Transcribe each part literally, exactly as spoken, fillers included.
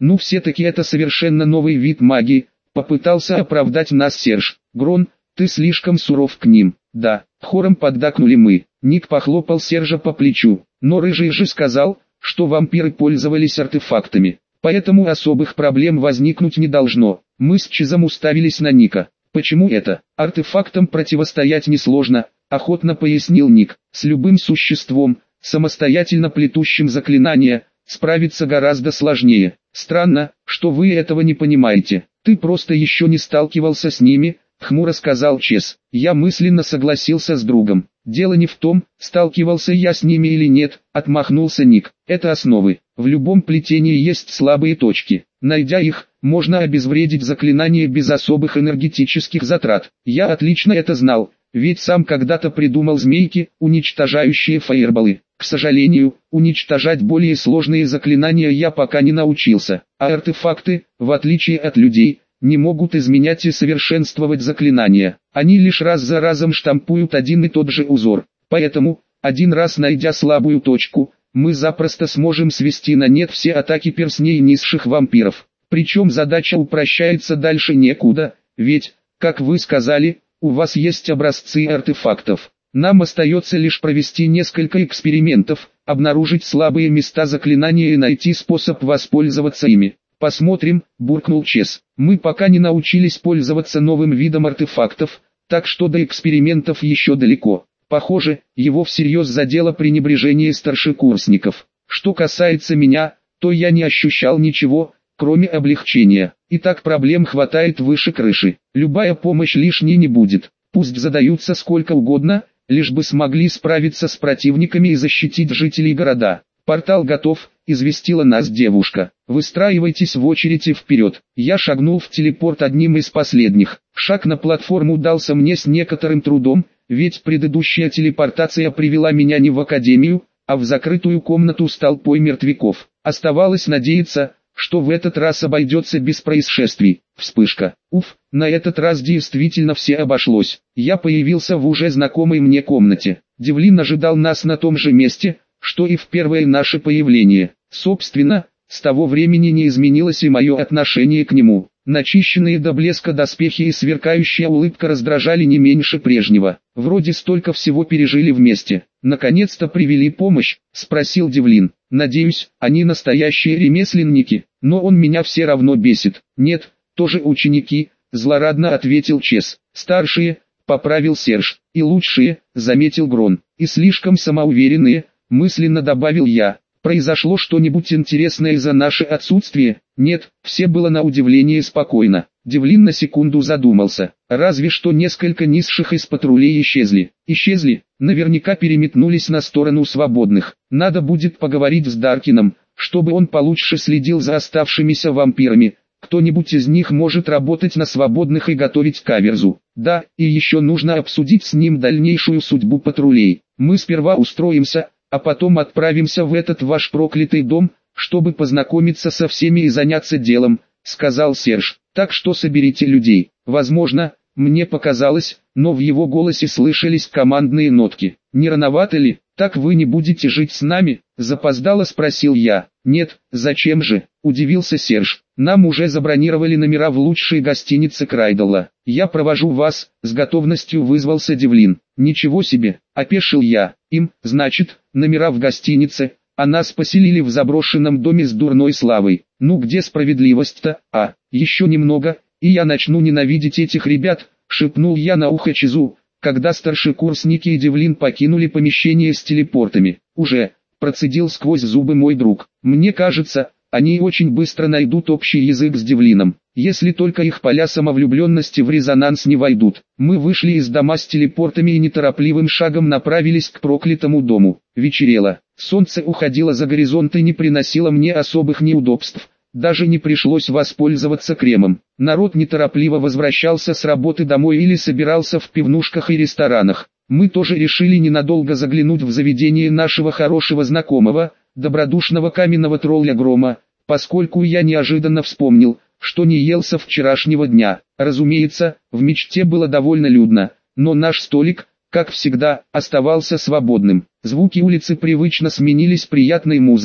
Ну все-таки это совершенно новый вид магии, попытался оправдать нас Серж. Грон, ты слишком суров к ним. Да, хором поддакнули мы. Ник похлопал Сержа по плечу. Но Рыжий же сказал, что вампиры пользовались артефактами. Поэтому особых проблем возникнуть не должно. Мы с Чизом уставились на Ника. Почему это? Артефактам противостоять несложно, охотно пояснил Ник. С любым существом, самостоятельно плетущим заклинания, справиться гораздо сложнее. Странно, что вы этого не понимаете. Ты просто еще не сталкивался с ними, хмуро сказал Чез. Я мысленно согласился с другом. Дело не в том, сталкивался я с ними или нет, отмахнулся Ник. Это основы. В любом плетении есть слабые точки. Найдя их, можно обезвредить заклинание без особых энергетических затрат. Я отлично это знал, ведь сам когда-то придумал змейки, уничтожающие фаерболы. К сожалению, уничтожать более сложные заклинания я пока не научился, а артефакты, в отличие от людей, не могут изменять и совершенствовать заклинания. Они лишь раз за разом штампуют один и тот же узор. Поэтому, один раз найдя слабую точку, мы запросто сможем свести на нет все атаки перстней низших вампиров. Причем задача упрощается дальше некуда, ведь, как вы сказали, у вас есть образцы артефактов. Нам остается лишь провести несколько экспериментов, обнаружить слабые места заклинания и найти способ воспользоваться ими. Посмотрим, буркнул Чез. Мы пока не научились пользоваться новым видом артефактов, так что до экспериментов еще далеко. Похоже, его всерьез задело пренебрежение старшекурсников. Что касается меня, то я не ощущал ничего, кроме облегчения. И так проблем хватает выше крыши. Любая помощь лишней не будет. Пусть задаются сколько угодно, лишь бы смогли справиться с противниками и защитить жителей города. Портал готов, известила нас девушка. Выстраивайтесь в очереди вперед. Я шагнул в телепорт одним из последних. Шаг на платформу дался мне с некоторым трудом, ведь предыдущая телепортация привела меня не в академию, а в закрытую комнату с толпой мертвяков. Оставалось надеяться, что в этот раз обойдется без происшествий. Вспышка. Уф, на этот раз действительно все обошлось. Я появился в уже знакомой мне комнате. Девлин ожидал нас на том же месте, что и в первое наше появление. Собственно, с того времени не изменилось и мое отношение к нему. Начищенные до блеска доспехи и сверкающая улыбка раздражали не меньше прежнего. Вроде столько всего пережили вместе. Наконец-то привели помощь, спросил Девлин. Надеюсь, они настоящие ремесленники, но он меня все равно бесит. Нет, тоже ученики, злорадно ответил Чез. Старшие, поправил Серж, и лучшие, заметил Грон, и слишком самоуверенные, мысленно добавил я. Произошло что-нибудь интересное за наше отсутствие? Нет, все было на удивление спокойно. Девлин на секунду задумался. Разве что несколько низших из патрулей исчезли. Исчезли, наверняка переметнулись на сторону свободных. Надо будет поговорить с Даркином, чтобы он получше следил за оставшимися вампирами. Кто-нибудь из них может работать на свободных и готовить каверзу. Да, и еще нужно обсудить с ним дальнейшую судьбу патрулей. Мы сперва устроимся, а потом отправимся в этот ваш проклятый дом, чтобы познакомиться со всеми и заняться делом, сказал Серж. Так что соберите людей. Возможно, мне показалось, но в его голосе слышались командные нотки. Не рановато ли? Так вы не будете жить с нами? Запоздало спросил я. Нет, зачем же? Удивился Серж. Нам уже забронировали номера в лучшей гостинице Крайдала. Я провожу вас, с готовностью вызвался Девлин. Ничего себе, опешил я. Им, значит, номера в гостинице, а нас поселили в заброшенном доме с дурной славой. Ну где справедливость-то? А, еще немного, и я начну ненавидеть этих ребят, шепнул я на ухо Чизу, когда старшекурсники и Девлин покинули помещение с телепортами. Уже, процедил сквозь зубы мой друг. Мне кажется, они очень быстро найдут общий язык с Девлином, если только их поля самовлюбленности в резонанс не войдут. Мы вышли из дома с телепортами и неторопливым шагом направились к проклятому дому. Вечерело, солнце уходило за горизонт и не приносило мне особых неудобств, даже не пришлось воспользоваться кремом. Народ неторопливо возвращался с работы домой или собирался в пивнушках и ресторанах. Мы тоже решили ненадолго заглянуть в заведение нашего хорошего знакомого, добродушного каменного тролля Грома, поскольку я неожиданно вспомнил, что не ел со вчерашнего дня. Разумеется, в мечте было довольно людно, но наш столик, как всегда, оставался свободным. Звуки улицы привычно сменились приятной музыкой,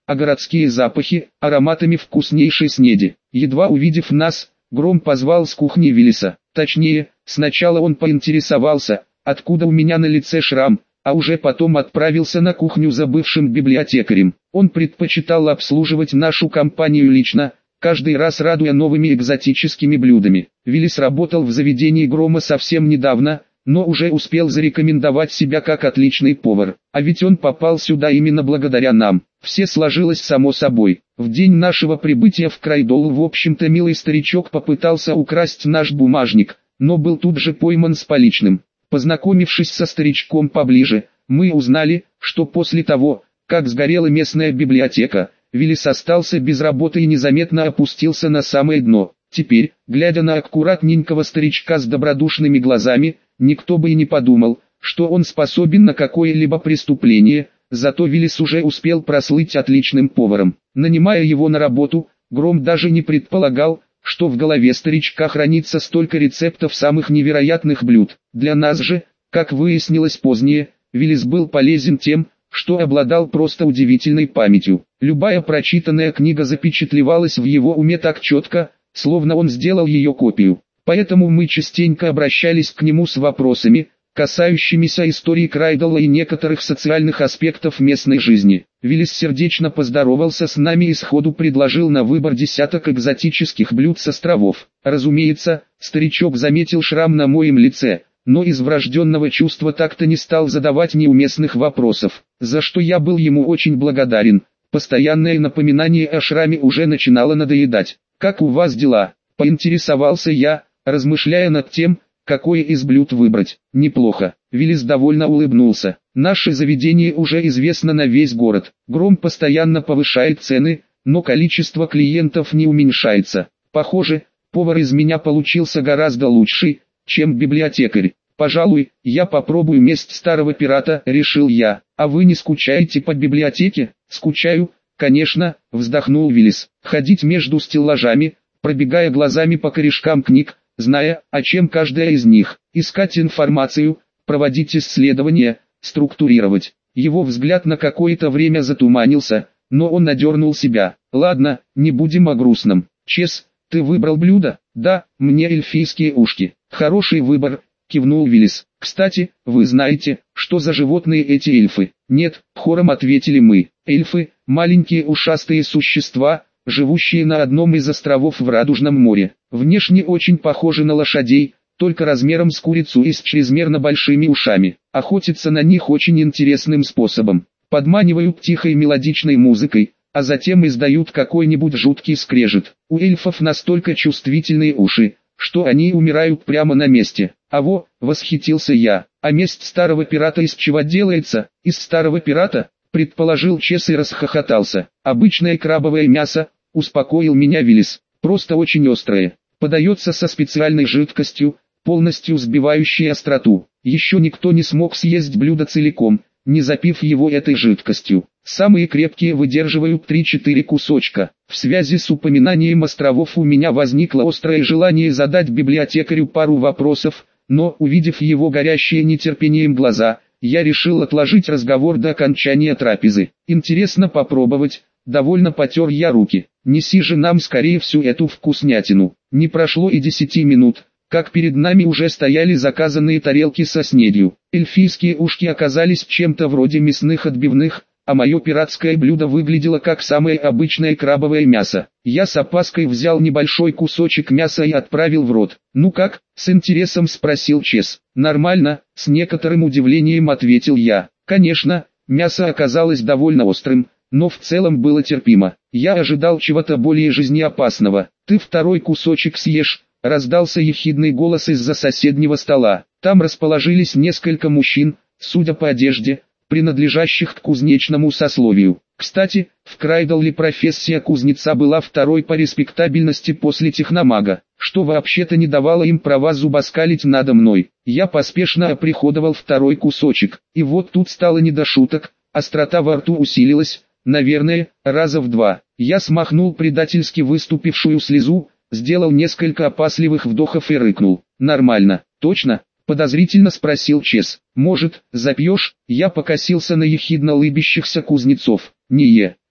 а городские запахи – ароматами вкуснейшей снеди. Едва увидев нас, Гром позвал с кухни Виллиса. Точнее, сначала он поинтересовался, откуда у меня на лице шрам, а уже потом отправился на кухню за бывшим библиотекарем. Он предпочитал обслуживать нашу компанию лично, каждый раз радуя новыми экзотическими блюдами. Виллис работал в заведении Грома совсем недавно, но уже успел зарекомендовать себя как отличный повар. А ведь он попал сюда именно благодаря нам. Все сложилось само собой. В день нашего прибытия в Крайдол, в общем-то, милый старичок попытался украсть наш бумажник, но был тут же пойман с поличным. Познакомившись со старичком поближе, мы узнали, что после того, как сгорела местная библиотека, Виллис остался без работы и незаметно опустился на самое дно. Теперь, глядя на аккуратненького старичка с добродушными глазами, никто бы и не подумал, что он способен на какое-либо преступление, зато Виллис уже успел прослыть отличным поваром. Нанимая его на работу, Гром даже не предполагал, что в голове старичка хранится столько рецептов самых невероятных блюд. Для нас же, как выяснилось позднее, Виллис был полезен тем, что обладал просто удивительной памятью. Любая прочитанная книга запечатлевалась в его уме так четко, словно он сделал ее копию. Поэтому мы частенько обращались к нему с вопросами, касающимися истории Крайдола и некоторых социальных аспектов местной жизни. Виллис сердечно поздоровался с нами и сходу предложил на выбор десяток экзотических блюд с островов. Разумеется, старичок заметил шрам на моем лице, но из врожденного чувства так-то не стал задавать неуместных вопросов, за что я был ему очень благодарен. Постоянное напоминание о шраме уже начинало надоедать. «Как у вас дела?» – поинтересовался я, размышляя над тем, какое из блюд выбрать. «Неплохо». Виллис довольно улыбнулся. «Наше заведение уже известно на весь город. Гром постоянно повышает цены, но количество клиентов не уменьшается. Похоже, повар из меня получился гораздо лучший, чем библиотекарь. Пожалуй, я попробую месть старого пирата», — решил я. «А вы не скучаете по библиотеке?» «Скучаю, конечно», — вздохнул Виллис. «Ходить между стеллажами, пробегая глазами по корешкам книг, зная, о чем каждая из них, искать информацию, проводить исследования, структурировать». Его взгляд на какое-то время затуманился, но он одернул себя. «Ладно, не будем о грустном. Чес, ты выбрал блюдо?» «Да, мне эльфийские ушки». «Хороший выбор», — кивнул Виллис. «Кстати, вы знаете, что за животные эти эльфы?» «Нет», — хором ответили мы. «Эльфы — маленькие ушастые существа, живущие на одном из островов в Радужном море. Внешне очень похожи на лошадей, только размером с курицу и с чрезмерно большими ушами. Охотятся на них очень интересным способом. Подманивают тихой мелодичной музыкой, а затем издают какой-нибудь жуткий скрежет. У эльфов настолько чувствительные уши, что они умирают прямо на месте». «А во», — восхитился я, — «а месть старого пирата из чего делается?» «Из старого пирата?» — предположил Чес и расхохотался. «Обычное крабовое мясо», — успокоил меня Виллис, — «просто очень острое. Подается со специальной жидкостью, полностью сбивающей остроту. Еще никто не смог съесть блюдо целиком, не запив его этой жидкостью. Самые крепкие выдерживают три-четыре кусочка». В связи с упоминанием островов у меня возникло острое желание задать библиотекарю пару вопросов, но, увидев его горящие нетерпением глаза, я решил отложить разговор до окончания трапезы. «Интересно попробовать», — довольно потер я руки. «Неси же нам скорее всю эту вкуснятину». Не прошло и десяти минут, как перед нами уже стояли заказанные тарелки со снедью. Эльфийские ушки оказались чем-то вроде мясных отбивных, а мое пиратское блюдо выглядело как самое обычное крабовое мясо. Я с опаской взял небольшой кусочек мяса и отправил в рот. «Ну как?» — с интересом спросил Чес. «Нормально», — с некоторым удивлением ответил я. Конечно, мясо оказалось довольно острым, но в целом было терпимо. Я ожидал чего-то более жизнеопасного. «Ты второй кусочек съешь», — раздался ехидный голос из-за соседнего стола. Там расположились несколько мужчин, судя по одежде, принадлежащих к кузнечному сословию. Кстати, в Крайдолле профессия кузнеца была второй по респектабельности после техномага, что вообще-то не давало им права зубоскалить надо мной. Я поспешно оприходовал второй кусочек, и вот тут стало не до шуток, острота во рту усилилась, наверное, раза в два. Я смахнул предательски выступившую слезу, сделал несколько опасливых вдохов и рыкнул. «Нормально, точно?» — подозрительно спросил Чес. «Может, запьешь?» Я покосился на ехидно лыбящихся кузнецов. «Не е».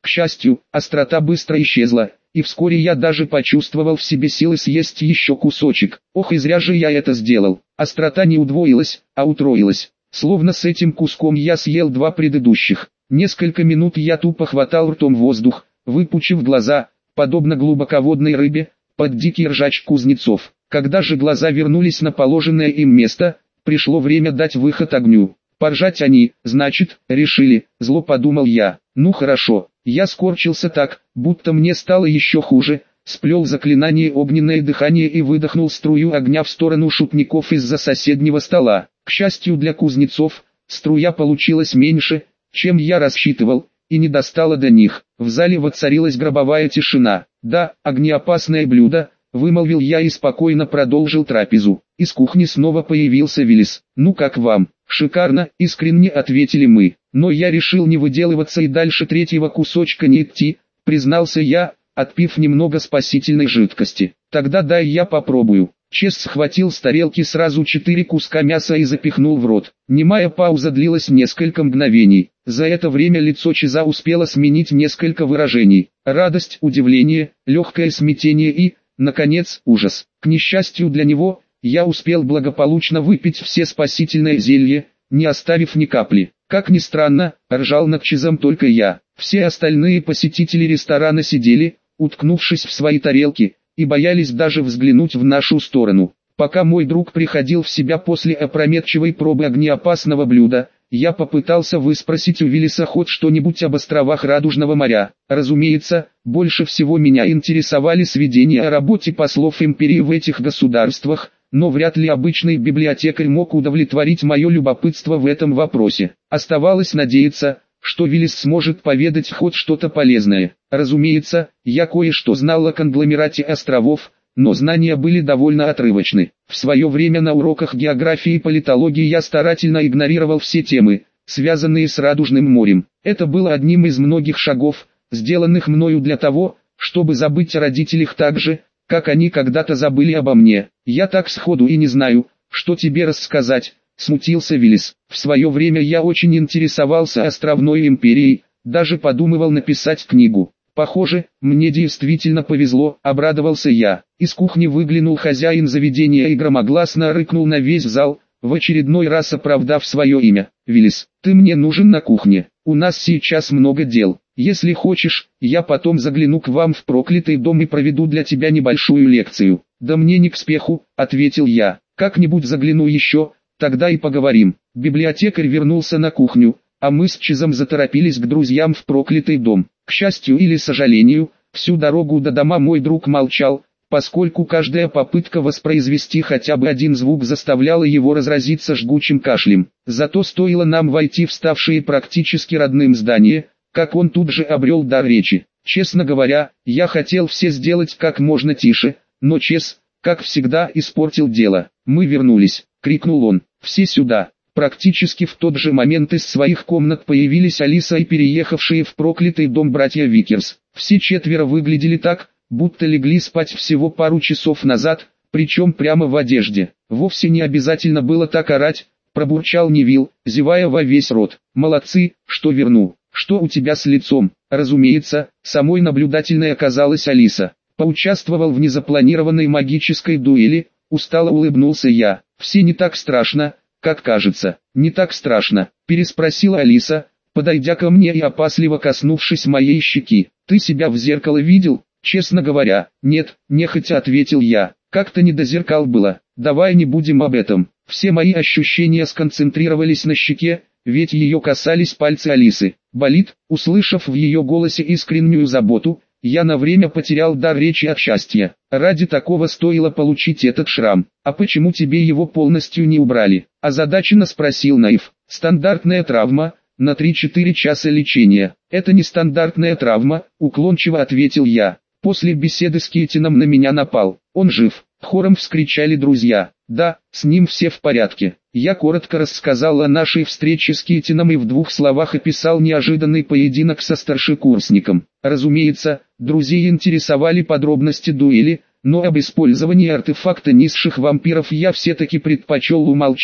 К счастью, острота быстро исчезла, и вскоре я даже почувствовал в себе силы съесть еще кусочек. Ох, и зря же я это сделал. Острота не удвоилась, а утроилась. Словно с этим куском я съел два предыдущих. Несколько минут я тупо хватал ртом воздух, выпучив глаза, подобно глубоководной рыбе, под дикий ржач кузнецов. Когда же глаза вернулись на положенное им место, пришло время дать выход огню. Поржать они, значит, решили, зло подумал я. Ну хорошо, я скорчился так, будто мне стало еще хуже, сплел заклинание огненное дыхание и выдохнул струю огня в сторону шутников из-за соседнего стола. К счастью для кузнецов, струя получилась меньше, чем я рассчитывал, и не достала до них. В зале воцарилась гробовая тишина. Да, огнеопасное блюдо, вымолвил я и спокойно продолжил трапезу. Из кухни снова появился Виллис. «Ну как вам?» «Шикарно», — искренне ответили мы. Но я решил не выделываться и дальше третьего кусочка не идти, признался я, отпив немного спасительной жидкости. «Тогда дай я попробую». Чес схватил с тарелки сразу четыре куска мяса и запихнул в рот. Немая пауза длилась несколько мгновений. За это время лицо Чеза успело сменить несколько выражений. Радость, удивление, легкое смятение и, наконец, ужас. К несчастью для него, я успел благополучно выпить все спасительные зелья, не оставив ни капли. Как ни странно, ржал над Чезом только я. Все остальные посетители ресторана сидели, уткнувшись в свои тарелки, и боялись даже взглянуть в нашу сторону. Пока мой друг приходил в себя после опрометчивой пробы огнеопасного блюда, я попытался выспросить у Виллиса хоть что-нибудь об островах Радужного моря. Разумеется, больше всего меня интересовали сведения о работе послов империи в этих государствах, но вряд ли обычный библиотекарь мог удовлетворить мое любопытство в этом вопросе. Оставалось надеяться, что Виллис сможет поведать хоть что-то полезное. Разумеется, я кое-что знал о конгломерате островов, но знания были довольно отрывочны. В свое время на уроках географии и политологии я старательно игнорировал все темы, связанные с Радужным морем. Это было одним из многих шагов, сделанных мною для того, чтобы забыть о родителях так же, как они когда-то забыли обо мне. Я так сходу и не знаю, что тебе рассказать, смутился Виллис. В свое время я очень интересовался островной империей, даже подумывал написать книгу. Похоже, мне действительно повезло, обрадовался я. Из кухни выглянул хозяин заведения и громогласно рыкнул на весь зал, в очередной раз оправдав свое имя. «Виллис, ты мне нужен на кухне, у нас сейчас много дел. Если хочешь, я потом загляну к вам в проклятый дом и проведу для тебя небольшую лекцию». «Да мне не к спеху», — ответил я. «Как-нибудь загляну еще, тогда и поговорим». Библиотекарь вернулся на кухню, а мы с Чезом заторопились к друзьям в проклятый дом. К счастью или сожалению, всю дорогу до дома мой друг молчал, поскольку каждая попытка воспроизвести хотя бы один звук заставляла его разразиться жгучим кашлем. Зато стоило нам войти в ставшее практически родным здание, как он тут же обрел дар речи. Честно говоря, я хотел все сделать как можно тише, но Чес, как всегда, испортил дело. «Мы вернулись», — крикнул он, — «все сюда». Практически в тот же момент из своих комнат появились Алиса и переехавшие в проклятый дом братья Викерс. Все четверо выглядели так, будто легли спать всего пару часов назад, причем прямо в одежде. «Вовсе не обязательно было так орать», — пробурчал Невилл, зевая во весь рот. «Молодцы, что верну. Что у тебя с лицом?» Разумеется, самой наблюдательной оказалась Алиса. «Поучаствовал в незапланированной магической дуэли», — устало улыбнулся я. «Все не так страшно, как кажется». «Не так страшно», — переспросила Алиса, подойдя ко мне и опасливо коснувшись моей щеки. «Ты себя в зеркало видел?» «Честно говоря, нет», — нехотя ответил я. «Как-то не до зеркал было. Давай не будем об этом». Все мои ощущения сконцентрировались на щеке, ведь ее касались пальцы Алисы. «Болит?» Услышав в ее голосе искреннюю заботу, я на время потерял дар речи от счастья. Ради такого стоило получить этот шрам. «А почему тебе его полностью не убрали?» Озадаченно спросил Наив. «Стандартная травма, на три-четыре часа лечения». «Это не стандартная травма», уклончиво ответил я. «После беседы с Кейтином на меня напал. Он жив», хором вскричали друзья. «Да, с ним все в порядке». Я коротко рассказал о нашей встрече с Кейтином и в двух словах описал неожиданный поединок со старшекурсником. Разумеется, друзей интересовали подробности дуэли, но об использовании артефакта низших вампиров я все-таки предпочел умолчать,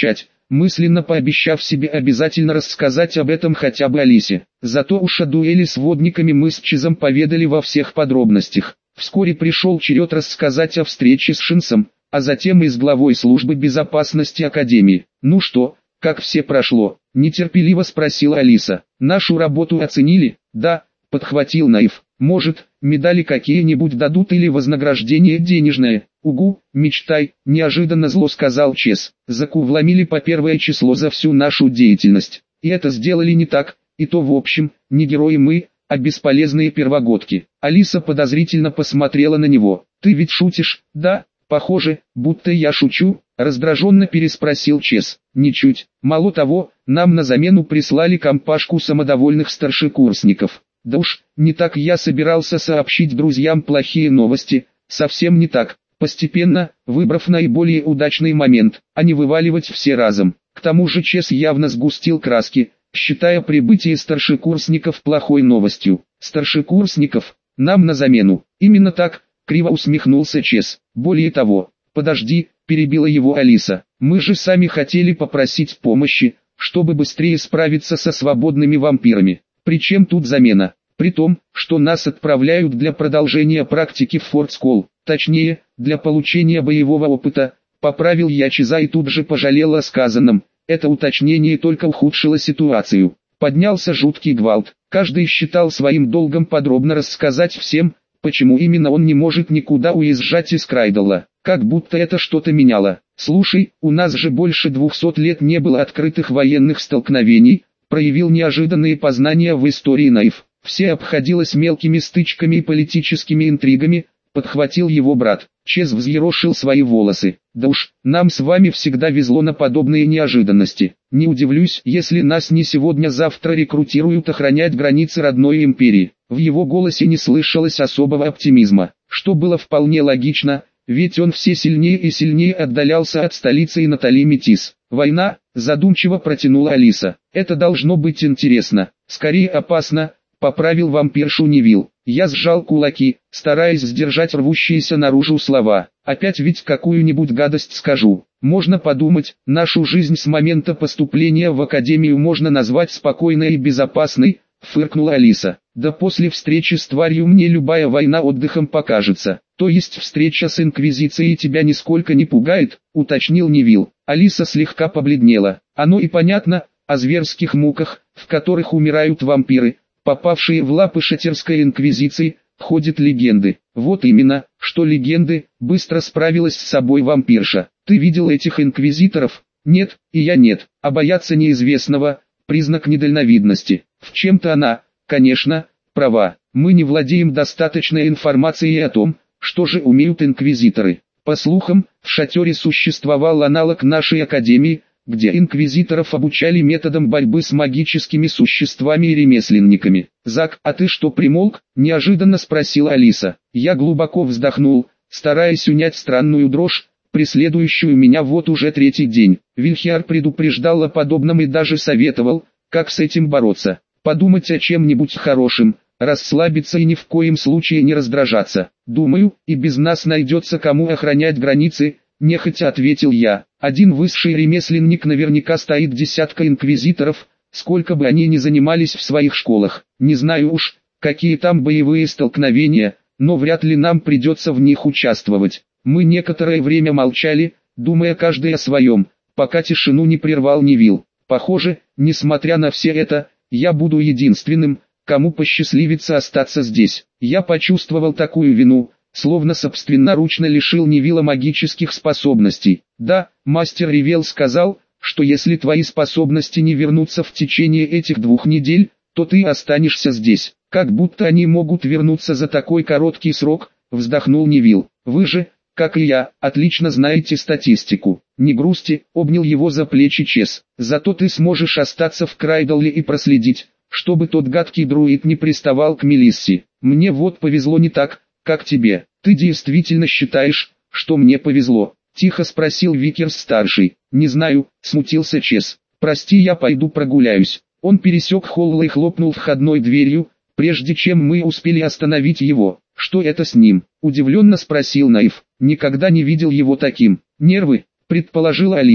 мысленно пообещав себе обязательно рассказать об этом хотя бы Алисе. Зато уж о дуэли с водниками мы с Чезом поведали во всех подробностях. Вскоре пришел черед рассказать о встрече с Шинсом, а затем и с главой службы безопасности Академии. «Ну что, как все прошло?» – нетерпеливо спросила Алиса. «Нашу работу оценили?» «Да», – подхватил Наив. «Может, медали какие-нибудь дадут или вознаграждение денежное?» «Угу, мечтай», – неожиданно зло сказал Чез. «Заку вломили по первое число за всю нашу деятельность. И это сделали не так, и то в общем, не герои мы, а бесполезные первогодки». Алиса подозрительно посмотрела на него. «Ты ведь шутишь, да?» «Похоже, будто я шучу», — раздраженно переспросил Чез. «Ничуть. Мало того, нам на замену прислали компашку самодовольных старшекурсников. Да уж, не так я собирался сообщить друзьям плохие новости, совсем не так, постепенно, выбрав наиболее удачный момент, а не вываливать все разом». К тому же Чез явно сгустил краски, считая прибытие старшекурсников плохой новостью. «Старшекурсников? Нам на замену?» «Именно так», — криво усмехнулся Чез. «Более того...» «Подожди», — перебила его Алиса. «Мы же сами хотели попросить помощи, чтобы быстрее справиться со свободными вампирами. Причем тут замена? При том, что нас отправляют для продолжения практики в Форт-Сколл, точнее, для получения боевого опыта». Поправил я Чеза и тут же пожалел о сказанном. Это уточнение только ухудшило ситуацию. Поднялся жуткий гвалт. Каждый считал своим долгом подробно рассказать всем, почему именно он не может никуда уезжать из Крайдала. Как будто это что-то меняло. «Слушай, у нас же больше двухсот лет не было открытых военных столкновений», проявил неожиданные познания в истории Наив. «Все обходилось мелкими стычками и политическими интригами», подхватил его брат. Чез взъерошил свои волосы. «Да уж, нам с вами всегда везло на подобные неожиданности. Не удивлюсь, если нас не сегодня-завтра рекрутируют охранять границы родной империи». В его голосе не слышалось особого оптимизма, что было вполне логично, ведь он все сильнее и сильнее отдалялся от столицы и Натали Метис. «Война», задумчиво протянула Алиса. «Это должно быть интересно, скорее опасно», поправил вампиршу Невилл. Я сжал кулаки, стараясь сдержать рвущиеся наружу слова. «Опять ведь какую-нибудь гадость скажу. Можно подумать, нашу жизнь с момента поступления в Академию можно назвать спокойной и безопасной», фыркнула Алиса. «Да после встречи с тварью мне любая война отдыхом покажется». «То есть встреча с Инквизицией тебя нисколько не пугает?» уточнил Невилл. Алиса слегка побледнела. «Оно и понятно, о зверских муках, в которых умирают вампиры, попавшие в лапы Шатерской Инквизиции, ходят легенды». «Вот именно, что легенды», быстро справилась с собой вампирша. «Ты видел этих инквизиторов?» «Нет, и я нет. А бояться неизвестного – признак недальновидности». В чем-то она, конечно, права. Мы не владеем достаточной информацией о том, что же умеют инквизиторы. По слухам, в Шатере существовал аналог нашей Академии, где инквизиторов обучали методам борьбы с магическими существами и ремесленниками. «Зак, а ты что примолк?» – неожиданно спросила Алиса. Я глубоко вздохнул, стараясь унять странную дрожь, преследующую меня вот уже третий день. Вильхиар предупреждал о подобном и даже советовал, как с этим бороться. Подумать о чем-нибудь хорошем, расслабиться и ни в коем случае не раздражаться. «Думаю, и без нас найдется кому охранять границы», нехотя ответил я. «Один высший ремесленник наверняка стоит десятка инквизиторов, сколько бы они ни занимались в своих школах. Не знаю уж, какие там боевые столкновения, но вряд ли нам придется в них участвовать». Мы некоторое время молчали, думая каждый о своем, пока тишину не прервал Невилл. «Похоже, несмотря на все это, я буду единственным, кому посчастливится остаться здесь». Я почувствовал такую вину, словно собственноручно лишил Невилла магических способностей. «Да, мастер Ревел сказал, что если твои способности не вернутся в течение этих двух недель, то ты останешься здесь». «Как будто они могут вернуться за такой короткий срок», вздохнул Невилл. «Вы же, как и я, отлично знаете статистику». «Не грусти», обнял его за плечи Чез. «Зато ты сможешь остаться в Крайдалле и проследить, чтобы тот гадкий друид не приставал к Мелиссе. Мне вот повезло не так, как тебе». «Ты действительно считаешь, что мне повезло?» Тихо спросил Викерс-старший. «Не знаю», смутился Чез. «Прости, я пойду прогуляюсь». Он пересек холл и хлопнул входной дверью, прежде чем мы успели остановить его. «Что это с ним?» удивленно спросил Наив. «Никогда не видел его таким». «Нервы», предположила Алиса.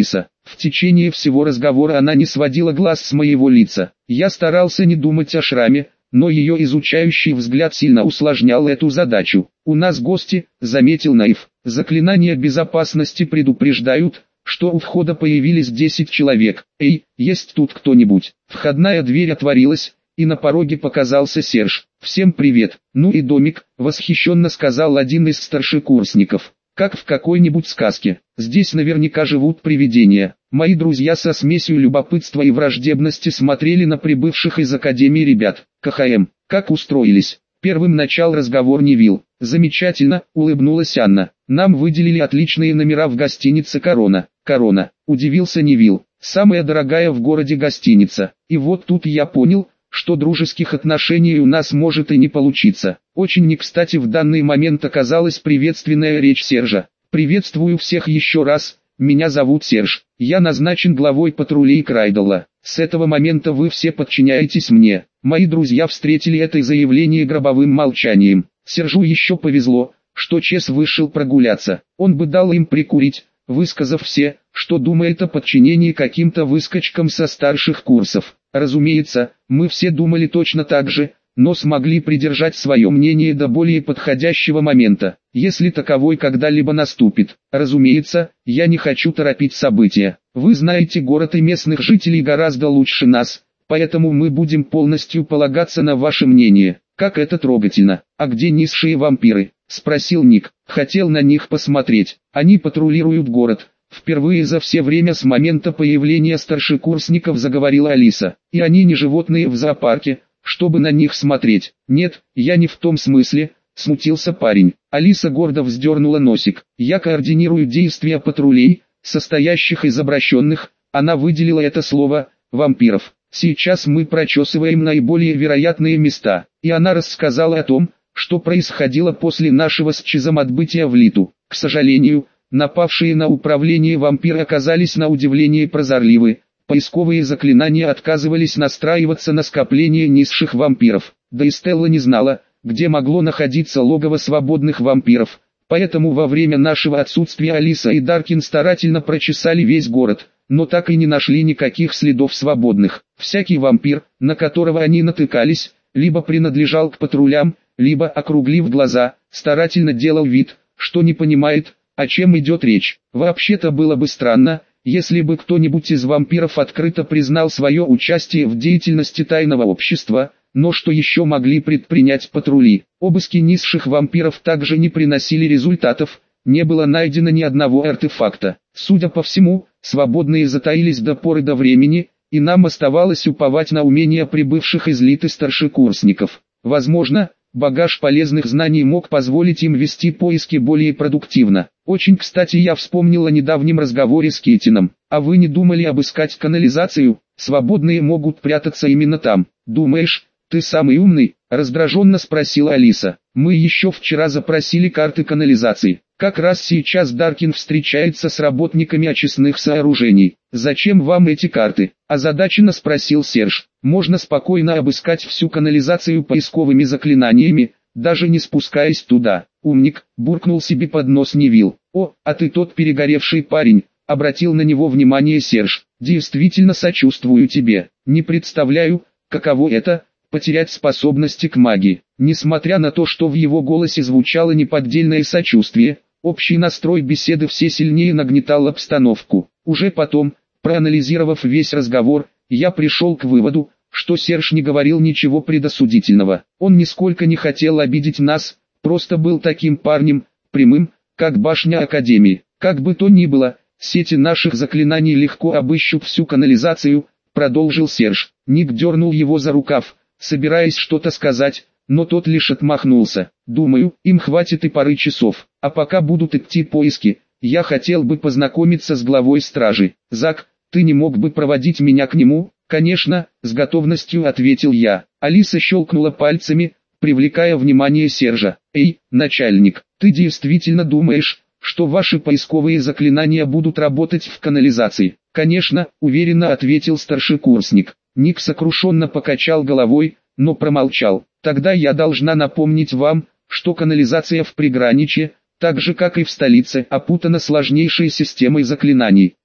В течение всего разговора она не сводила глаз с моего лица. Я старался не думать о шраме, но ее изучающий взгляд сильно усложнял эту задачу. «У нас гости», — заметил Наив. «Заклинания безопасности предупреждают, что у входа появились десять человек. Эй, есть тут кто-нибудь?» Входная дверь отворилась, и на пороге показался Серж. «Всем привет, ну и домик», — восхищенно сказал один из старшекурсников. «Как в какой-нибудь сказке. Здесь наверняка живут привидения». Мои друзья со смесью любопытства и враждебности смотрели на прибывших из академии ребят. «КХМ, как устроились?» Первым начал разговор Невил. «Замечательно», — улыбнулась Анна. «Нам выделили отличные номера в гостинице «Корона». «Корона», — удивился Невил. «Самая дорогая в городе гостиница. И вот тут я понял, что дружеских отношений у нас может и не получиться». Очень не кстати в данный момент оказалась приветственная речь Сержа. «Приветствую всех еще раз, меня зовут Серж, я назначен главой патрулей Крайдала. С этого момента вы все подчиняетесь мне». Мои друзья встретили это заявление гробовым молчанием. Сержу еще повезло, что Чес вышел прогуляться. Он бы дал им прикурить, высказав все, что думает о подчинении каким-то выскочкам со старших курсов. Разумеется, мы все думали точно так же, но смогли придержать свое мнение до более подходящего момента, если таковой когда-либо наступит. Разумеется, я не хочу торопить события. Вы знаете город и местных жителей гораздо лучше нас, поэтому мы будем полностью полагаться на ваше мнение. Как это трогательно. А где низшие вампиры? Спросил Ник. Хотел на них посмотреть. Они патрулируют город. Впервые за все время с момента появления старшекурсников заговорила Алиса. И они не животные в зоопарке, чтобы на них смотреть. Нет, я не в том смысле, смутился парень. Алиса гордо вздернула носик. Я координирую действия патрулей, состоящих из обращенных, она выделила это слово, вампиров. Сейчас мы прочесываем наиболее вероятные места, и она рассказала о том, что происходило после нашего с Чезом отбытия в Литу. К сожалению, напавшие на управление вампиры оказались на удивление прозорливы. Поисковые заклинания отказывались настраиваться на скопление низших вампиров. Да и Стелла не знала, где могло находиться логово свободных вампиров. Поэтому во время нашего отсутствия Алиса и Даркин старательно прочесали весь город, но так и не нашли никаких следов свободных. Всякий вампир, на которого они натыкались, либо принадлежал к патрулям, либо, округлив глаза, старательно делал вид, что не понимает, о чем идет речь. Вообще-то было бы странно, если бы кто-нибудь из вампиров открыто признал свое участие в деятельности тайного общества, но что еще могли предпринять патрули? Обыски низших вампиров также не приносили результатов, не было найдено ни одного артефакта. Судя по всему, свободные затаились до поры до времени, и нам оставалось уповать на умения прибывших из Литы старшекурсников. Возможно, багаж полезных знаний мог позволить им вести поиски более продуктивно. Очень кстати я вспомнил о недавнем разговоре с Кейтином. А вы не думали обыскать канализацию? Свободные могут прятаться именно там. Думаешь, ты самый умный? Раздраженно спросила Алиса. Мы еще вчера запросили карты канализации. Как раз сейчас Даркин встречается с работниками очистных сооружений. Зачем вам эти карты? Озадаченно спросил Серж. Можно спокойно обыскать всю канализацию поисковыми заклинаниями, даже не спускаясь туда. Умник, буркнул себе под нос Невил. О, а ты тот перегоревший парень, обратил на него внимание Серж. Действительно сочувствую тебе. Не представляю, каково это, потерять способности к магии. Несмотря на то, что в его голосе звучало неподдельное сочувствие, общий настрой беседы все сильнее нагнетал обстановку. Уже потом, проанализировав весь разговор, я пришел к выводу, что Серж не говорил ничего предосудительного. Он нисколько не хотел обидеть нас, просто был таким парнем, прямым, как башня Академии. Как бы то ни было, сети наших заклинаний легко обыщут всю канализацию, продолжил Серж. Ник дернул его за рукав, собираясь что-то сказать, но тот лишь отмахнулся. Думаю, им хватит и пары часов, а пока будут идти поиски, я хотел бы познакомиться с главой стражи. Зак, ты не мог бы проводить меня к нему? Конечно, с готовностью ответил я. Алиса щелкнула пальцами, привлекая внимание Сержа. Эй, начальник, ты действительно думаешь, что ваши поисковые заклинания будут работать в канализации? Конечно, уверенно ответил старшекурсник. Ник сокрушенно покачал головой, но промолчал. Тогда я должна напомнить вам, что канализация в приграничье, так же как и в столице, опутана сложнейшей системой заклинаний.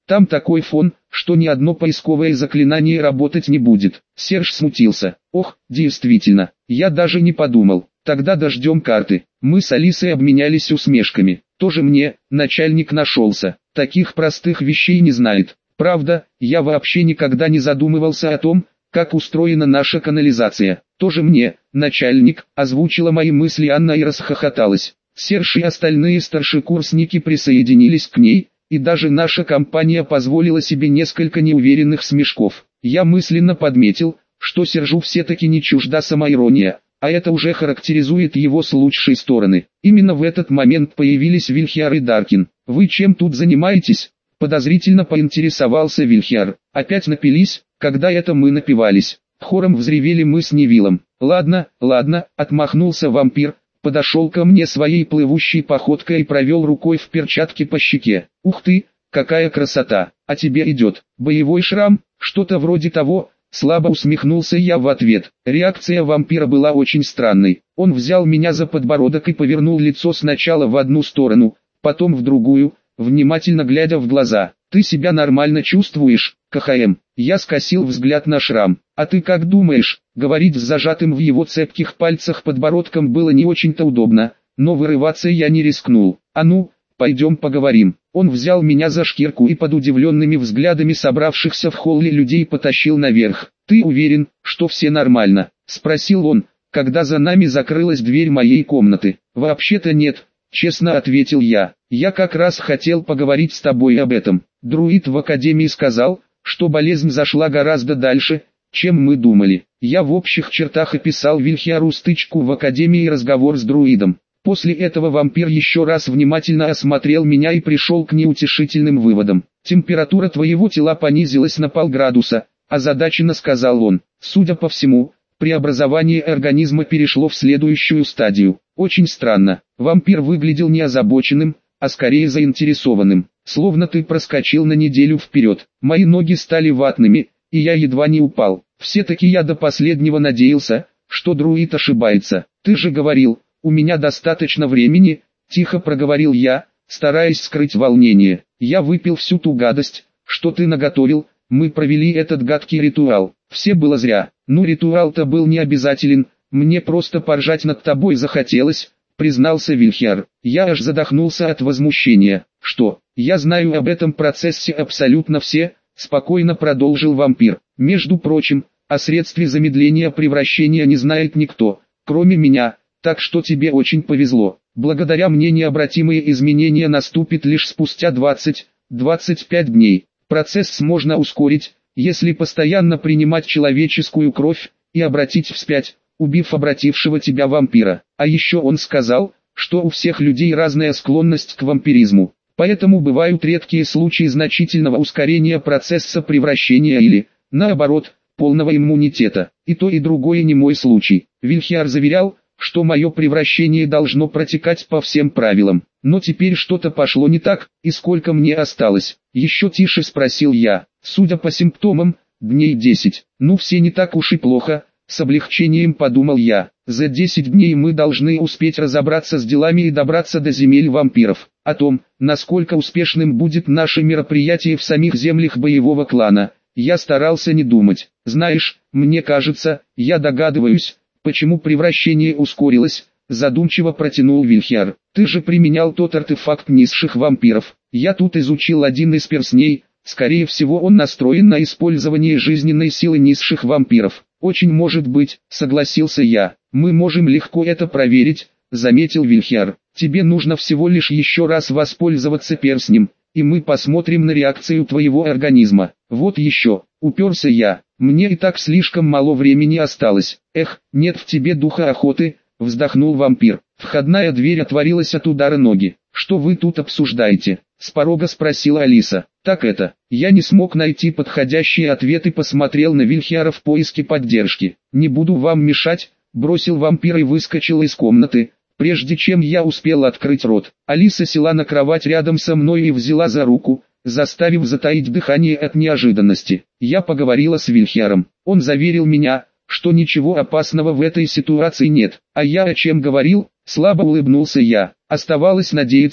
Там такой фон, что ни одно поисковое заклинание работать не будет. Серж смутился. Ох, действительно, я даже не подумал. Тогда дождем карты. Мы с Алисой обменялись усмешками. Тоже мне, начальник нашелся. Таких простых вещей не знает. Правда, я вообще никогда не задумывался о том, как устроена наша канализация. Тоже мне, начальник, озвучила мои мысли Анна и расхохоталась. Серж и остальные старшекурсники присоединились к ней, и даже наша компания позволила себе несколько неуверенных смешков. Я мысленно подметил, что Сержу все-таки не чужда самоирония, а это уже характеризует его с лучшей стороны. Именно в этот момент появились Вильхиар и Даркин. «Вы чем тут занимаетесь?» — подозрительно поинтересовался Вильхиар. «Опять напились, когда это мы напивались?» Хором взревели мы с Невиллом. «Ладно, ладно», — отмахнулся вампир, подошел ко мне своей плывущей походкой и провел рукой в перчатке по щеке. «Ух ты, какая красота! А тебе идет боевой шрам?» «Что-то вроде того», — слабо усмехнулся я в ответ. Реакция вампира была очень странной. Он взял меня за подбородок и повернул лицо сначала в одну сторону, потом в другую, внимательно глядя в глаза. «Ты себя нормально чувствуешь, КХМ?» Я скосил взгляд на шрам. «А ты как думаешь?» Говорить с зажатым в его цепких пальцах подбородком было не очень-то удобно, но вырываться я не рискнул. «А ну, пойдем поговорим». Он взял меня за шкирку и под удивленными взглядами собравшихся в холле людей потащил наверх. «Ты уверен, что все нормально?» — спросил он, когда за нами закрылась дверь моей комнаты. «Вообще-то нет», — честно ответил я. «Я как раз хотел поговорить с тобой об этом. Друид в академии сказал, что болезнь зашла гораздо дальше, чем мы думали. Я в общих чертах описал Вильхиару стычку в академии и разговор с друидом. После этого вампир еще раз внимательно осмотрел меня и пришел к неутешительным выводам. Температура твоего тела понизилась на полградуса, озадаченно сказал он. Судя по всему, преобразование организма перешло в следующую стадию. Очень странно. Вампир выглядел не озабоченным, а скорее заинтересованным. Словно ты проскочил на неделю вперед. Мои ноги стали ватными, и я едва не упал. Все-таки я до последнего надеялся, что друид ошибается. Ты же говорил, у меня достаточно времени, тихо проговорил я, стараясь скрыть волнение. Я выпил всю ту гадость, что ты наготовил, мы провели этот гадкий ритуал. Все было зря. Ну, ритуал-то был не обязателен, мне просто поржать над тобой захотелось, признался Вильхиар. Я аж задохнулся от возмущения. Что, я знаю об этом процессе абсолютно все, спокойно продолжил вампир. Между прочим, о средстве замедления превращения не знает никто, кроме меня, так что тебе очень повезло. Благодаря мне необратимые изменения наступят лишь спустя двадцать-двадцать пять дней. Процесс можно ускорить, если постоянно принимать человеческую кровь и обратить вспять, убив обратившего тебя вампира. А еще он сказал, что у всех людей разная склонность к вампиризму. Поэтому бывают редкие случаи значительного ускорения процесса превращения или, наоборот, полного иммунитета. И то и другое не мой случай. Вильхиар заверял, что мое превращение должно протекать по всем правилам. Но теперь что-то пошло не так, и сколько мне осталось? Еще тише спросил я. Судя по симптомам, дней десять. Ну все не так уж и плохо, с облегчением подумал я. За десять дней мы должны успеть разобраться с делами и добраться до земель вампиров. О том, насколько успешным будет наше мероприятие в самих землях боевого клана, я старался не думать. Знаешь, мне кажется, я догадываюсь, почему превращение ускорилось, задумчиво протянул Вильхиар. Ты же применял тот артефакт низших вампиров. Я тут изучил один из перстней, скорее всего он настроен на использование жизненной силы низших вампиров. Очень может быть, согласился я. Мы можем легко это проверить, заметил Вильхиар. Тебе нужно всего лишь еще раз воспользоваться перстнем, и мы посмотрим на реакцию твоего организма. Вот еще, уперся я. Мне и так слишком мало времени осталось. Эх, нет в тебе духа охоты, вздохнул вампир. Входная дверь отворилась от удара ноги. Что вы тут обсуждаете? С порога спросила Алиса. Так это, я не смог найти подходящий ответ и посмотрел на Вильхиара в поиске поддержки. Не буду вам мешать, бросил вампир и выскочил из комнаты, прежде чем я успел открыть рот. Алиса села на кровать рядом со мной и взяла за руку, заставив затаить дыхание от неожиданности. Я поговорила с Вильхиаром. Он заверил меня, что ничего опасного в этой ситуации нет. А я о чем говорил? Слабо улыбнулся я. Оставалось надеяться,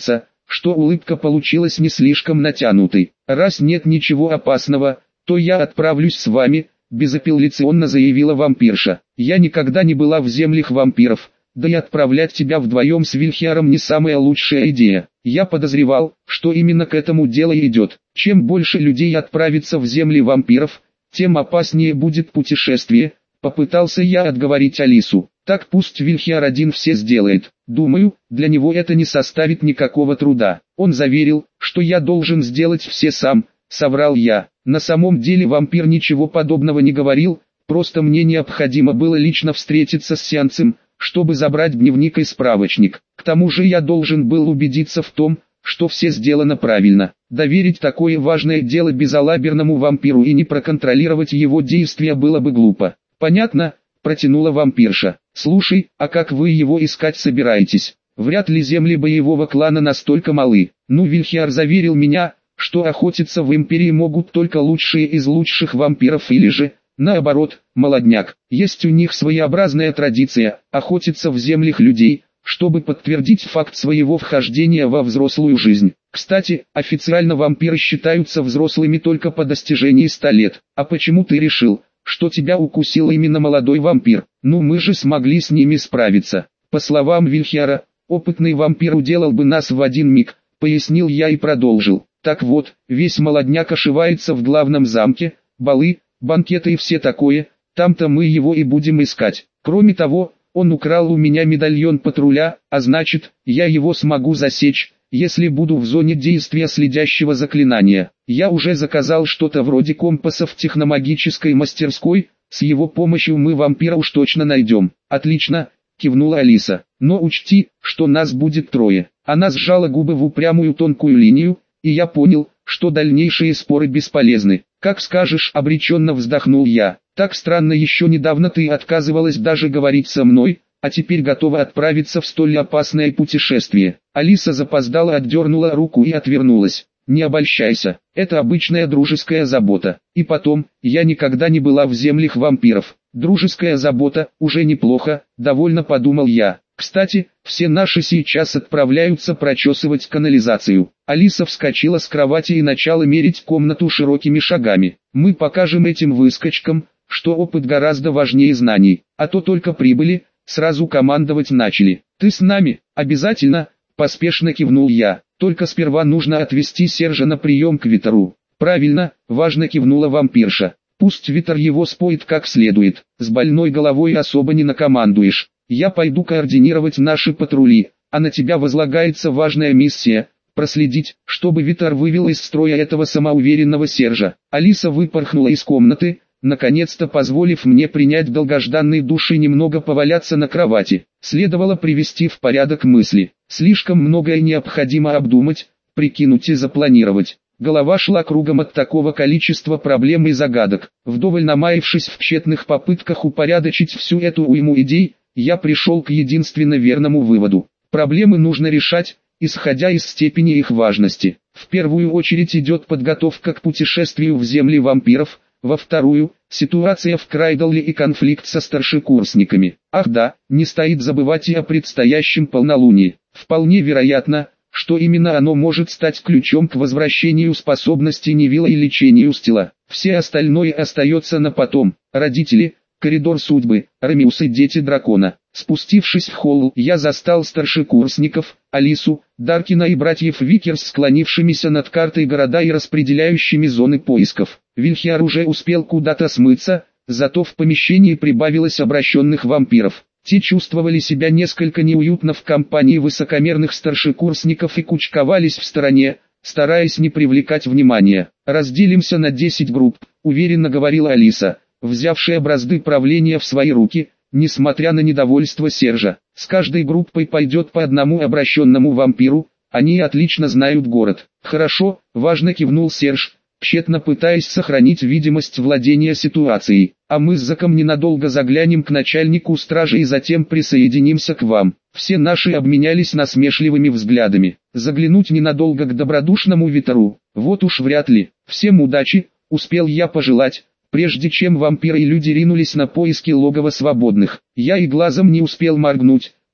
что улыбка получилась не слишком натянутой. «Раз нет ничего опасного, то я отправлюсь с вами», — безапелляционно заявила вампирша. «Я никогда не была в землях вампиров, да и отправлять тебя вдвоем с Вильхиаром не самая лучшая идея. Я подозревал, что именно к этому дело идет. Чем больше людей отправится в земли вампиров, тем опаснее будет путешествие», — попытался я отговорить Алису. «Так пусть Вильхиар один все сделает. Думаю, для него это не составит никакого труда». Он заверил, что я должен сделать все сам, соврал я. На самом деле вампир ничего подобного не говорил, просто мне необходимо было лично встретиться с сеансом, чтобы забрать дневник и справочник. К тому же я должен был убедиться в том, что все сделано правильно. Доверить такое важное дело безалаберному вампиру и не проконтролировать его действия было бы глупо. «Понятно», — протянула вампирша. «Слушай, а как вы его искать собираетесь? Вряд ли земли боевого клана настолько малы. Ну, Вильхиар заверил меня, что охотиться в Империи могут только лучшие из лучших вампиров или же, наоборот, молодняк. Есть у них своеобразная традиция – охотиться в землях людей, чтобы подтвердить факт своего вхождения во взрослую жизнь. Кстати, официально вампиры считаются взрослыми только по достижении ста лет. А почему ты решил, что тебя укусил именно молодой вампир? Ну мы же смогли с ними справиться». По словам Вильхиара, опытный вампир уделал бы нас в один миг, пояснил я и продолжил. Так вот, весь молодняк ошивается в главном замке, балы, банкеты и все такое, там-то мы его и будем искать. Кроме того, он украл у меня медальон патруля, а значит, я его смогу засечь, если буду в зоне действия следящего заклинания. Я уже заказал что-то вроде компаса в техномагической мастерской, с его помощью мы вампира уж точно найдем. Отлично, кивнула Алиса, но учти, что нас будет трое. Она сжала губы в упрямую тонкую линию, и я понял, что дальнейшие споры бесполезны. «Как скажешь», — обреченно вздохнул я. «Так странно, еще недавно ты отказывалась даже говорить со мной, а теперь готова отправиться в столь опасное путешествие». Алиса запоздала, отдернула руку и отвернулась. «Не обольщайся, это обычная дружеская забота. И потом, я никогда не была в землях вампиров. Дружеская забота, уже неплохо», — довольно подумал я. «Кстати, все наши сейчас отправляются прочесывать канализацию». Алиса вскочила с кровати и начала мерить комнату широкими шагами. «Мы покажем этим выскочкам, что опыт гораздо важнее знаний, а то только прибыли, сразу командовать начали». «Ты с нами?» «Обязательно», — поспешно кивнул я. «Только сперва нужно отвезти Сержа на прием к Витару». «Правильно», — важно кивнула вампирша. «Пусть Витар его споет как следует, с больной головой особо не накомандуешь. Я пойду координировать наши патрули, а на тебя возлагается важная миссия – проследить, чтобы Витар вывел из строя этого самоуверенного Сержа». Алиса выпорхнула из комнаты, наконец-то позволив мне принять долгожданный душ и немного поваляться на кровати. Следовало привести в порядок мысли. Слишком многое необходимо обдумать, прикинуть и запланировать. Голова шла кругом от такого количества проблем и загадок. Вдоволь намаявшись в тщетных попытках упорядочить всю эту уйму идей, я пришел к единственно верному выводу. Проблемы нужно решать, исходя из степени их важности. В первую очередь идет подготовка к путешествию в земли вампиров, во вторую – ситуация в Крайдалле и конфликт со старшекурсниками. Ах да, не стоит забывать и о предстоящем полнолунии. Вполне вероятно, что именно оно может стать ключом к возвращению способностей Невилла и лечению Стила. Все остальное остается на потом. Родители – коридор судьбы, Ромеус и дети дракона. Спустившись в холл, я застал старшекурсников, Алису, Даркина и братьев Викерс склонившимися над картой города и распределяющими зоны поисков. Вильхиар уже успел куда-то смыться, зато в помещении прибавилось обращенных вампиров. Те чувствовали себя несколько неуютно в компании высокомерных старшекурсников и кучковались в стороне, стараясь не привлекать внимания. «Разделимся на десять групп», — уверенно говорила Алиса, взявшая бразды правления в свои руки, несмотря на недовольство Сержа. «С каждой группой пойдет по одному обращенному вампиру, они отлично знают город». «Хорошо», — важно кивнул Серж, тщетно пытаясь сохранить видимость владения ситуацией. «А мы с Заком ненадолго заглянем к начальнику стражи и затем присоединимся к вам». Все наши обменялись насмешливыми взглядами. Заглянуть ненадолго к добродушному Витару, вот уж вряд ли. «Всем удачи», — успел я пожелать, прежде чем вампиры и люди ринулись на поиски логова свободных. Я и глазом не успел моргнуть,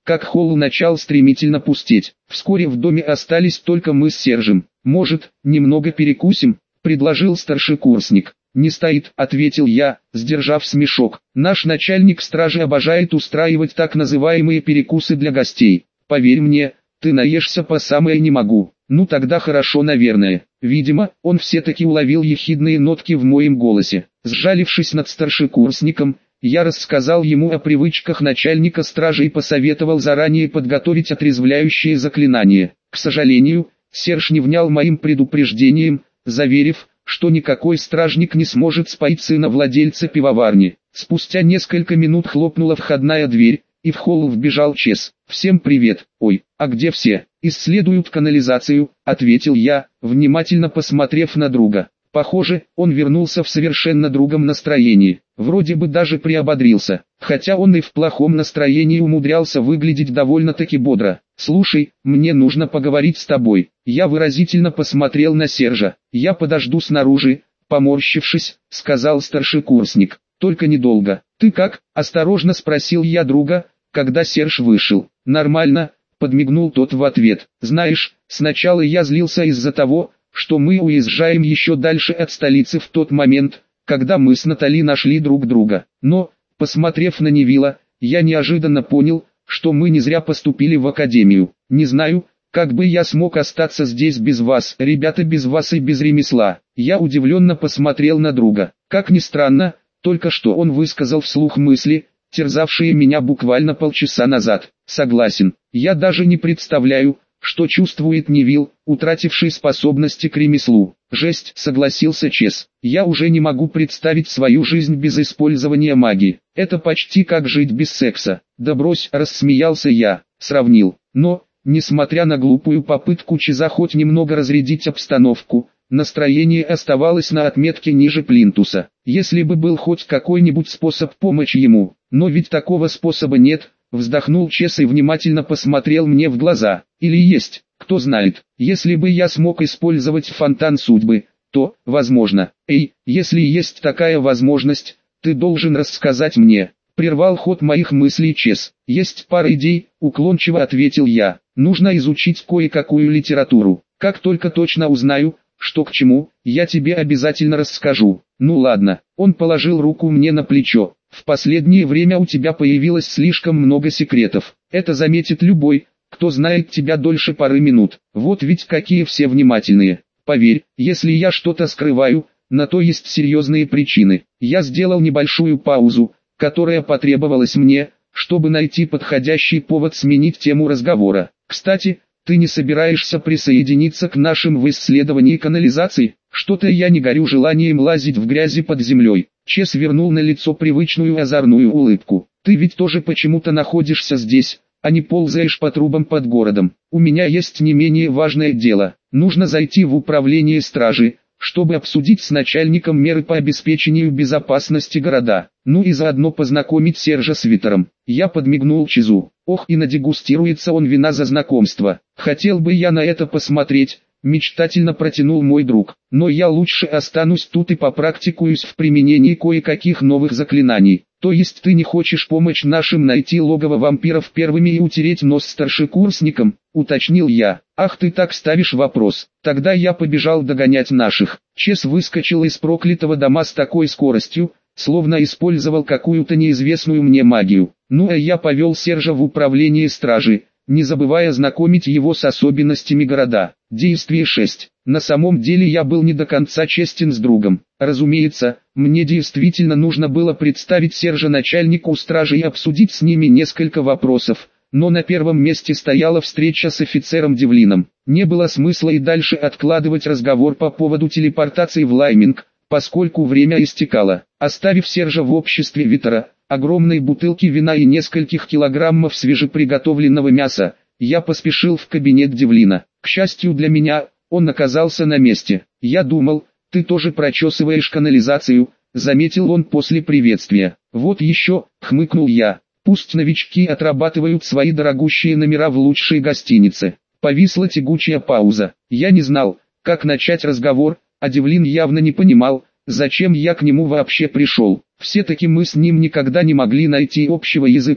как холл начал стремительно пустеть. Вскоре в доме остались только мы с Сержем. «Может, немного перекусим?» – предложил старшекурсник. «Не стоит», – ответил я, сдержав смешок. «Наш начальник стражи обожает устраивать так называемые перекусы для гостей. Поверь мне, ты наешься по самое не могу». «Ну тогда хорошо, наверное». Видимо, он все-таки уловил ехидные нотки в моем голосе. Сжалившись над старшекурсником, я рассказал ему о привычках начальника стражи и посоветовал заранее подготовить отрезвляющие заклинания. К сожалению, Серж не внял моим предупреждением, заверив, что никакой стражник не сможет споить сына владельца пивоварни. Спустя несколько минут хлопнула входная дверь, и в холл вбежал Чес. «Всем привет. Ой, а где все?» «Исследуют канализацию», — ответил я, внимательно посмотрев на друга. Похоже, он вернулся в совершенно другом настроении. Вроде бы даже приободрился, хотя он и в плохом настроении умудрялся выглядеть довольно-таки бодро. «Слушай, мне нужно поговорить с тобой». Я выразительно посмотрел на Сержа. «Я подожду снаружи», — поморщившись, сказал старшекурсник. «Только недолго». «Ты как?» — осторожно спросил я друга, когда Серж вышел. «Нормально», — подмигнул тот в ответ. «Знаешь, сначала я злился из-за того, что мы уезжаем еще дальше от столицы в тот момент, когда мы с Натали нашли друг друга. Но, посмотрев на Невилла, я неожиданно понял, что мы не зря поступили в академию. Не знаю, как бы я смог остаться здесь без вас, ребята, без вас и без ремесла». Я удивленно посмотрел на друга. Как ни странно, только что он высказал вслух мысли, терзавшие меня буквально полчаса назад. Согласен, я даже не представляю, что чувствует Невилл, утративший способности к ремеслу. «Жесть», — согласился Чес. «Я уже не могу представить свою жизнь без использования магии. Это почти как жить без секса». «Да брось», — рассмеялся я, сравнил. Но, несмотря на глупую попытку Чеза хоть немного разрядить обстановку, настроение оставалось на отметке ниже плинтуса. Если бы был хоть какой-нибудь способ помочь ему, но ведь такого способа нет. Вздохнул Чес и внимательно посмотрел мне в глаза. Или есть, кто знает. Если бы я смог использовать фонтан судьбы, то, возможно. Эй, если есть такая возможность, ты должен рассказать мне. Прервал ход моих мыслей Чес. Есть пара идей, уклончиво ответил я. Нужно изучить кое-какую литературу. Как только точно узнаю, что к чему, я тебе обязательно расскажу. Ну ладно. Он положил руку мне на плечо. В последнее время у тебя появилось слишком много секретов. Это заметит любой, кто знает тебя дольше пары минут. Вот ведь какие все внимательные. Поверь, если я что-то скрываю, на то есть серьезные причины. Я сделал небольшую паузу, которая потребовалась мне, чтобы найти подходящий повод сменить тему разговора. Кстати, ты не собираешься присоединиться к нашим в исследовании канализации? Что-то я не горю желанием лазить в грязи под землей. Чес вернул на лицо привычную озорную улыбку. Ты ведь тоже почему-то находишься здесь, а не ползаешь по трубам под городом. У меня есть не менее важное дело. Нужно зайти в управление стражи, чтобы обсудить с начальником меры по обеспечению безопасности города. Ну и заодно познакомить Сержа с Витером. Я подмигнул Чезу. Ох, и надегустируется он вина за знакомство. Хотел бы я на это посмотреть. Мечтательно протянул мой друг. Но я лучше останусь тут и попрактикуюсь в применении кое-каких новых заклинаний. То есть ты не хочешь помочь нашим найти логово вампиров первыми и утереть нос старшекурсникам? Уточнил я. Ах, ты так ставишь вопрос. Тогда я побежал догонять наших. Чес выскочил из проклятого дома с такой скоростью, словно использовал какую-то неизвестную мне магию. Ну а я повел Сержа в управление стражи, не забывая знакомить его с особенностями города. Действие шесть. На самом деле я был не до конца честен с другом. Разумеется, мне действительно нужно было представить Сержа начальнику стражи и обсудить с ними несколько вопросов, но на первом месте стояла встреча с офицером Девлином. Не было смысла и дальше откладывать разговор по поводу телепортации в Лайминг, поскольку время истекало. Оставив Сержа в обществе Витера, огромной бутылки вина и нескольких килограммов свежеприготовленного мяса, я поспешил в кабинет Девлина. К счастью для меня, он оказался на месте. «Я думал, ты тоже прочесываешь канализацию», — заметил он после приветствия. «Вот еще», — хмыкнул я, — «пусть новички отрабатывают свои дорогущие номера в лучшей гостинице». Повисла тягучая пауза. Я не знал, как начать разговор, а Девлин явно не понимал, зачем я к нему вообще пришел. Все-таки мы с ним никогда не могли найти общего языка,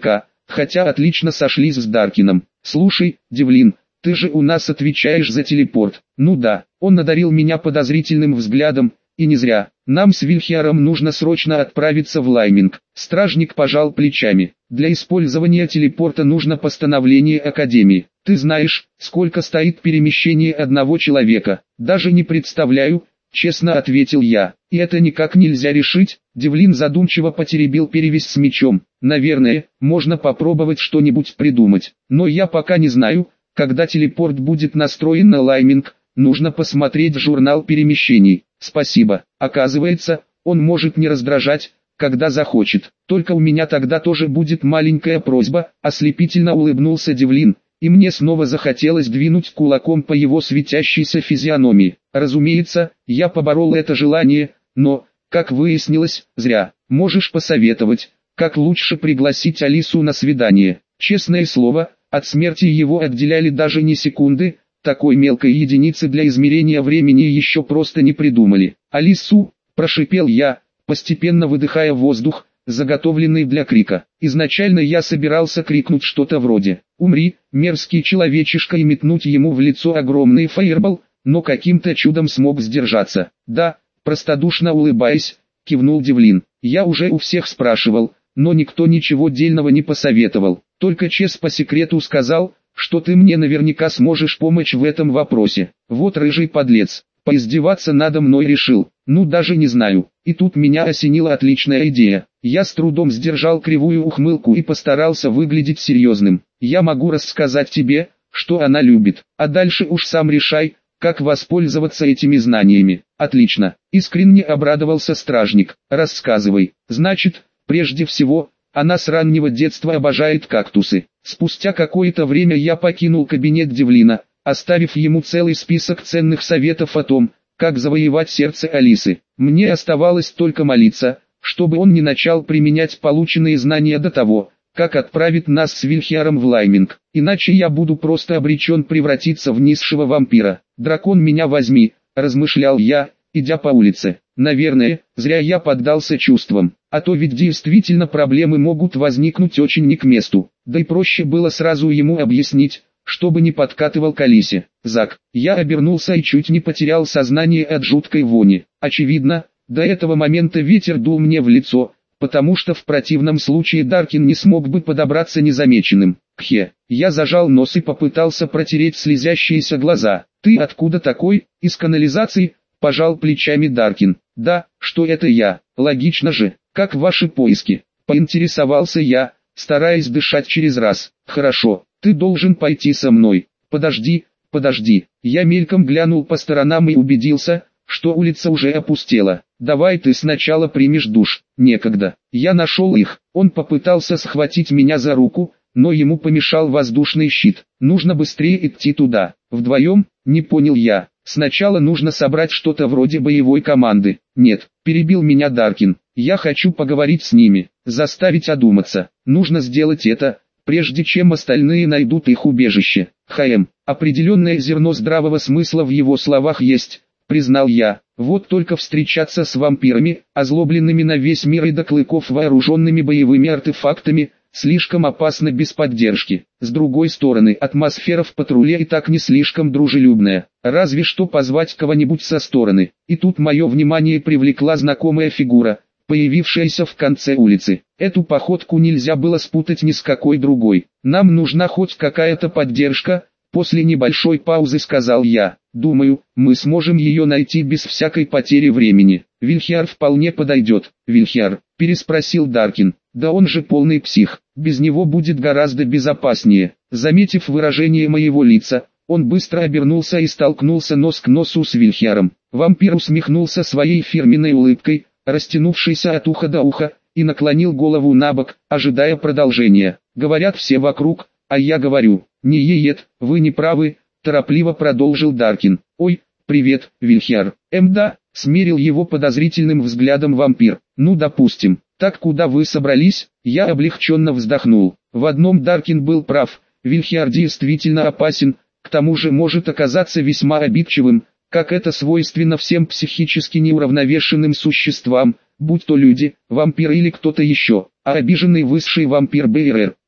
хотя отлично сошлись с Даркином. Слушай, Девлин, ты же у нас отвечаешь за телепорт. Ну да, он одарил меня подозрительным взглядом, и не зря. Нам с Вильхиаром нужно срочно отправиться в Лайминг. Стражник пожал плечами. Для использования телепорта нужно постановление Академии. Ты знаешь, сколько стоит перемещение одного человека? Даже не представляю, честно ответил я. И это никак нельзя решить. Девлин задумчиво потеребил перевязь с мечом. Наверное, можно попробовать что-нибудь придумать. Но я пока не знаю, когда телепорт будет настроен на Лайминг. Нужно посмотреть журнал перемещений. Спасибо. Оказывается, он может не раздражать, когда захочет. Только у меня тогда тоже будет маленькая просьба. Ослепительно улыбнулся Девлин, и мне снова захотелось двинуть кулаком по его светящейся физиономии. Разумеется, я поборол это желание, но, как выяснилось, зря. Можешь посоветовать, как лучше пригласить Алису на свидание? Честное слово, от смерти его отделяли даже не секунды. Такой мелкой единицы для измерения времени еще просто не придумали. «Алису!» – прошипел я, постепенно выдыхая воздух, заготовленный для крика. Изначально я собирался крикнуть что-то вроде «Умри, мерзкий человечишка!» и метнуть ему в лицо огромный фаербол, но каким-то чудом смог сдержаться. «Да», простодушно улыбаясь, кивнул Девлин. «Я уже у всех спрашивал, но никто ничего дельного не посоветовал. Только Чес по секрету сказал, что ты мне наверняка сможешь помочь в этом вопросе. Вот рыжий подлец, поиздеваться надо мной решил, ну даже не знаю». И тут меня осенила отличная идея. Я с трудом сдержал кривую ухмылку и постарался выглядеть серьезным. «Я могу рассказать тебе, что она любит, а дальше уж сам решай, как воспользоваться этими знаниями». «Отлично», искренне обрадовался стражник. «Рассказывай». «Значит, прежде всего, она с раннего детства обожает кактусы». Спустя какое-то время я покинул кабинет Девлина, оставив ему целый список ценных советов о том, как завоевать сердце Алисы. Мне оставалось только молиться, чтобы он не начал применять полученные знания до того, как отправит нас с Вильхиаром в Лайминг, иначе я буду просто обречен превратиться в низшего вампира. «Дракон меня возьми», размышлял я, идя по улице. Наверное, зря я поддался чувствам, а то ведь действительно проблемы могут возникнуть очень не к месту. Да и проще было сразу ему объяснить, чтобы не подкатывал к Алисе. «Зак». Я обернулся и чуть не потерял сознание от жуткой вони. Очевидно, до этого момента ветер дул мне в лицо, потому что в противном случае Даркин не смог бы подобраться незамеченным. «Кхе». Я зажал нос и попытался протереть слезящиеся глаза. «Ты откуда такой? Из канализации?» – пожал плечами Даркин. «Да, что это я? Логично же. Как ваши поиски?» – поинтересовался я, стараясь дышать через раз. «Хорошо, ты должен пойти со мной». «Подожди, подожди». Я мельком глянул по сторонам и убедился, что улица уже опустела. «Давай ты сначала примешь душ». «Некогда». Я нашел их. Он попытался схватить меня за руку, но ему помешал воздушный щит. «Нужно быстрее идти туда». «Вдвоем?» – не понял я. «Сначала нужно собрать что-то вроде боевой команды». «Нет», – перебил меня Даркин. «Я хочу поговорить с ними, заставить одуматься. Нужно сделать это, прежде чем остальные найдут их убежище». «Хм, определенное зерно здравого смысла в его словах есть», – признал я. «Вот только встречаться с вампирами, озлобленными на весь мир и до клыков вооруженными боевыми артефактами, слишком опасно без поддержки. С другой стороны, атмосфера в патруле и так не слишком дружелюбная. Разве что позвать кого-нибудь со стороны». И тут мое внимание привлекла знакомая фигура, появившаяся в конце улицы. Эту походку нельзя было спутать ни с какой другой. «Нам нужна хоть какая-то поддержка», после небольшой паузы сказал я. «Думаю, мы сможем ее найти без всякой потери времени. Вильхиар вполне подойдет». «Вильхиар?» – переспросил Даркин. «Да он же полный псих, без него будет гораздо безопаснее». Заметив выражение моего лица, он быстро обернулся и столкнулся нос к носу с Вильхиаром. Вампир усмехнулся своей фирменной улыбкой, растянувшейся от уха до уха, и наклонил голову набок, ожидая продолжения. «Говорят все вокруг, а я говорю, не еет, вы не правы», торопливо продолжил Даркин. «Ой, привет, Вильхиар». «Эм да», смерил его подозрительным взглядом вампир. «Ну допустим, так куда вы собрались?» Я облегченно вздохнул. В одном Даркин был прав, Вильхиар действительно опасен, к тому же может оказаться весьма обидчивым, как это свойственно всем психически неуравновешенным существам, будь то люди, вампиры или кто-то еще. А обиженный высший вампир Бейрер,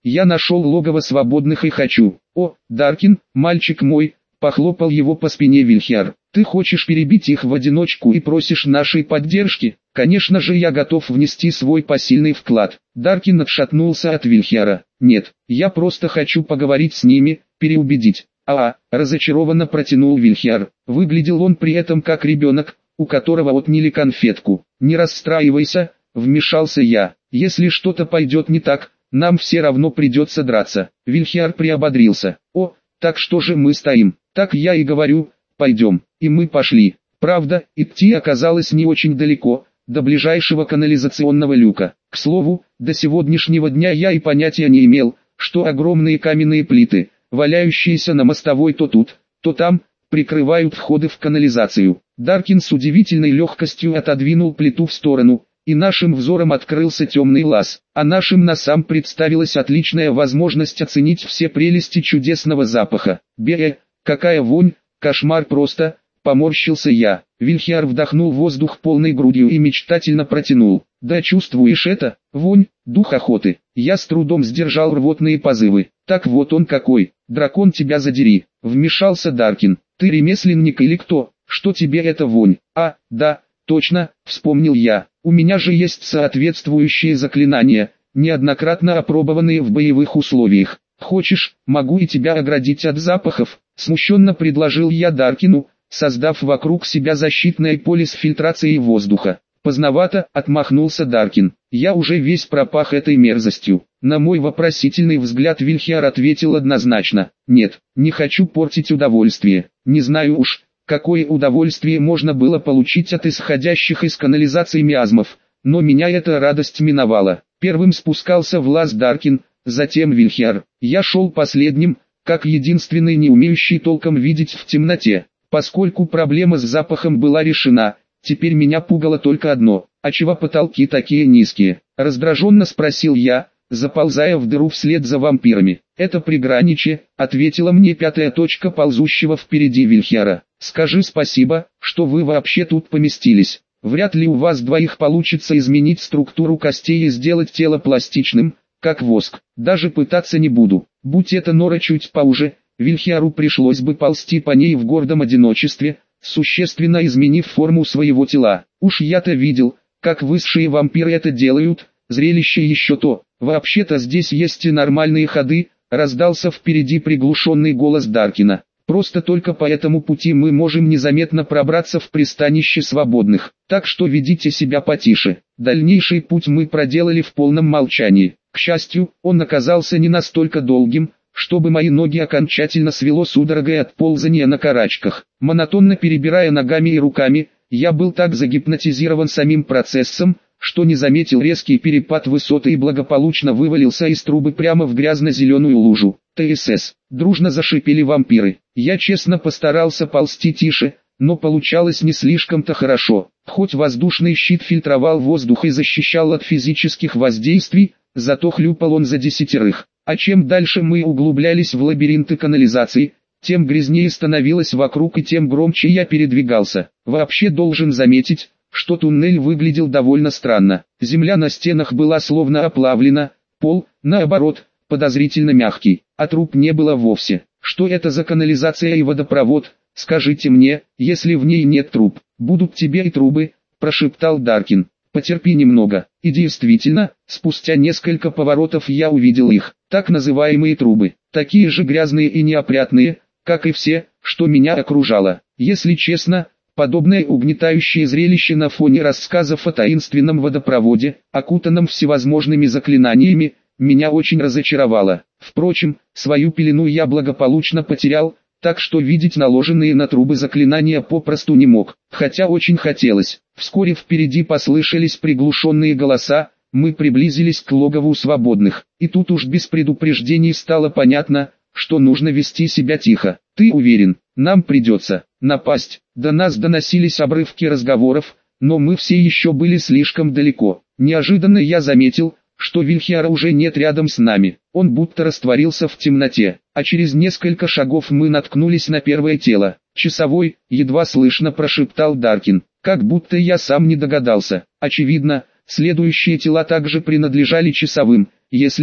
Я нашел логово свободных и хочу. О, Даркин, мальчик мой, похлопал его по спине Вильхиар. Ты хочешь перебить их в одиночку и просишь нашей поддержки? Конечно же, я готов внести свой посильный вклад. Даркин отшатнулся от Вильхиара. Нет, я просто хочу поговорить с ними, переубедить. А, разочарованно протянул Вильхиар. Выглядел он при этом как ребенок, у которого отняли конфетку. Не расстраивайся, вмешался я. Если что-то пойдет не так, нам все равно придется драться. Вильхиар приободрился. О, так что же мы стоим? Так я и говорю, пойдем. И мы пошли. Правда, идти оказалось не очень далеко, до ближайшего канализационного люка. К слову, до сегодняшнего дня я и понятия не имел, что огромные каменные плиты, валяющиеся на мостовой то тут, то там, прикрывают входы в канализацию. Даркин с удивительной легкостью отодвинул плиту в сторону, и нашим взором открылся темный лаз, а нашим носам представилась отличная возможность оценить все прелести чудесного запаха. Бе, какая вонь, кошмар просто, поморщился я. Вильхиар вдохнул воздух полной грудью и мечтательно протянул. Да чувствуешь это, вонь, дух охоты. Я с трудом сдержал рвотные позывы. Так вот он какой, дракон тебя задери, вмешался Даркин. Ты ремесленник или кто, что тебе эта вонь? А, да, точно, вспомнил я. У меня же есть соответствующие заклинания, неоднократно опробованные в боевых условиях. Хочешь, могу и тебя оградить от запахов, смущенно предложил я Даркину, создав вокруг себя защитное поле с фильтрацией воздуха. Поздновато, отмахнулся Даркин. Я уже весь пропах этой мерзостью. На мой вопросительный взгляд Вильхиар ответил однозначно. Нет, не хочу портить удовольствие. Не знаю уж, какое удовольствие можно было получить от исходящих из канализации миазмов, но меня эта радость миновала. Первым спускался в лаз Даркин, затем Вильхиар. Я шел последним, как единственный не умеющий толком видеть в темноте. Поскольку проблема с запахом была решена, теперь меня пугало только одно. А чего потолки такие низкие? Раздраженно спросил я, заползая в дыру вслед за вампирами. Это приграничье, ответила мне пятая точка ползущего впереди Вильхиара. Скажи спасибо, что вы вообще тут поместились. Вряд ли у вас двоих получится изменить структуру костей и сделать тело пластичным, как воск. Даже пытаться не буду. Будь это нора чуть поуже, Вильхиару пришлось бы ползти по ней в гордом одиночестве, существенно изменив форму своего тела. Уж я-то видел, как высшие вампиры это делают, зрелище еще то. Вообще-то здесь есть и нормальные ходы, раздался впереди приглушенный голос Даркина. Просто только по этому пути мы можем незаметно пробраться в пристанище свободных, так что ведите себя потише. Дальнейший путь мы проделали в полном молчании. К счастью, он оказался не настолько долгим, чтобы мои ноги окончательно свело судорогой от ползания на карачках. Монотонно перебирая ногами и руками, я был так загипнотизирован самим процессом, что не заметил резкий перепад высоты и благополучно вывалился из трубы прямо в грязно-зеленую лужу. ТСС. Дружно зашипели вампиры. Я честно постарался ползти тише, но получалось не слишком-то хорошо. Хоть воздушный щит фильтровал воздух и защищал от физических воздействий, зато хлюпал он за десятерых. А чем дальше мы углублялись в лабиринты канализации, тем грязнее становилось вокруг и тем громче я передвигался. Вообще должен заметить, что туннель выглядел довольно странно. Земля на стенах была словно оплавлена, пол, наоборот, подозрительно мягкий, а труб не было вовсе. Что это за канализация и водопровод, скажите мне, если в ней нет труб? Будут тебе и трубы, прошептал Даркин. Потерпи немного. И действительно, спустя несколько поворотов я увидел их, так называемые трубы, такие же грязные и неопрятные, как и все, что меня окружало. Если честно, подобное угнетающее зрелище на фоне рассказов о таинственном водопроводе, окутанном всевозможными заклинаниями, меня очень разочаровало. Впрочем, свою пелену я благополучно потерял, так что видеть наложенные на трубы заклинания попросту не мог, хотя очень хотелось. Вскоре впереди послышались приглушенные голоса, мы приблизились к логову свободных, и тут уж без предупреждений стало понятно, что нужно вести себя тихо. Ты уверен, нам придется напасть? До нас доносились обрывки разговоров, но мы все еще были слишком далеко. Неожиданно я заметил, что Вильхиара уже нет рядом с нами. Он будто растворился в темноте, а через несколько шагов мы наткнулись на первое тело. «Часовой», едва слышно прошептал Даркин, как будто я сам не догадался. Очевидно, следующие тела также принадлежали часовым, если,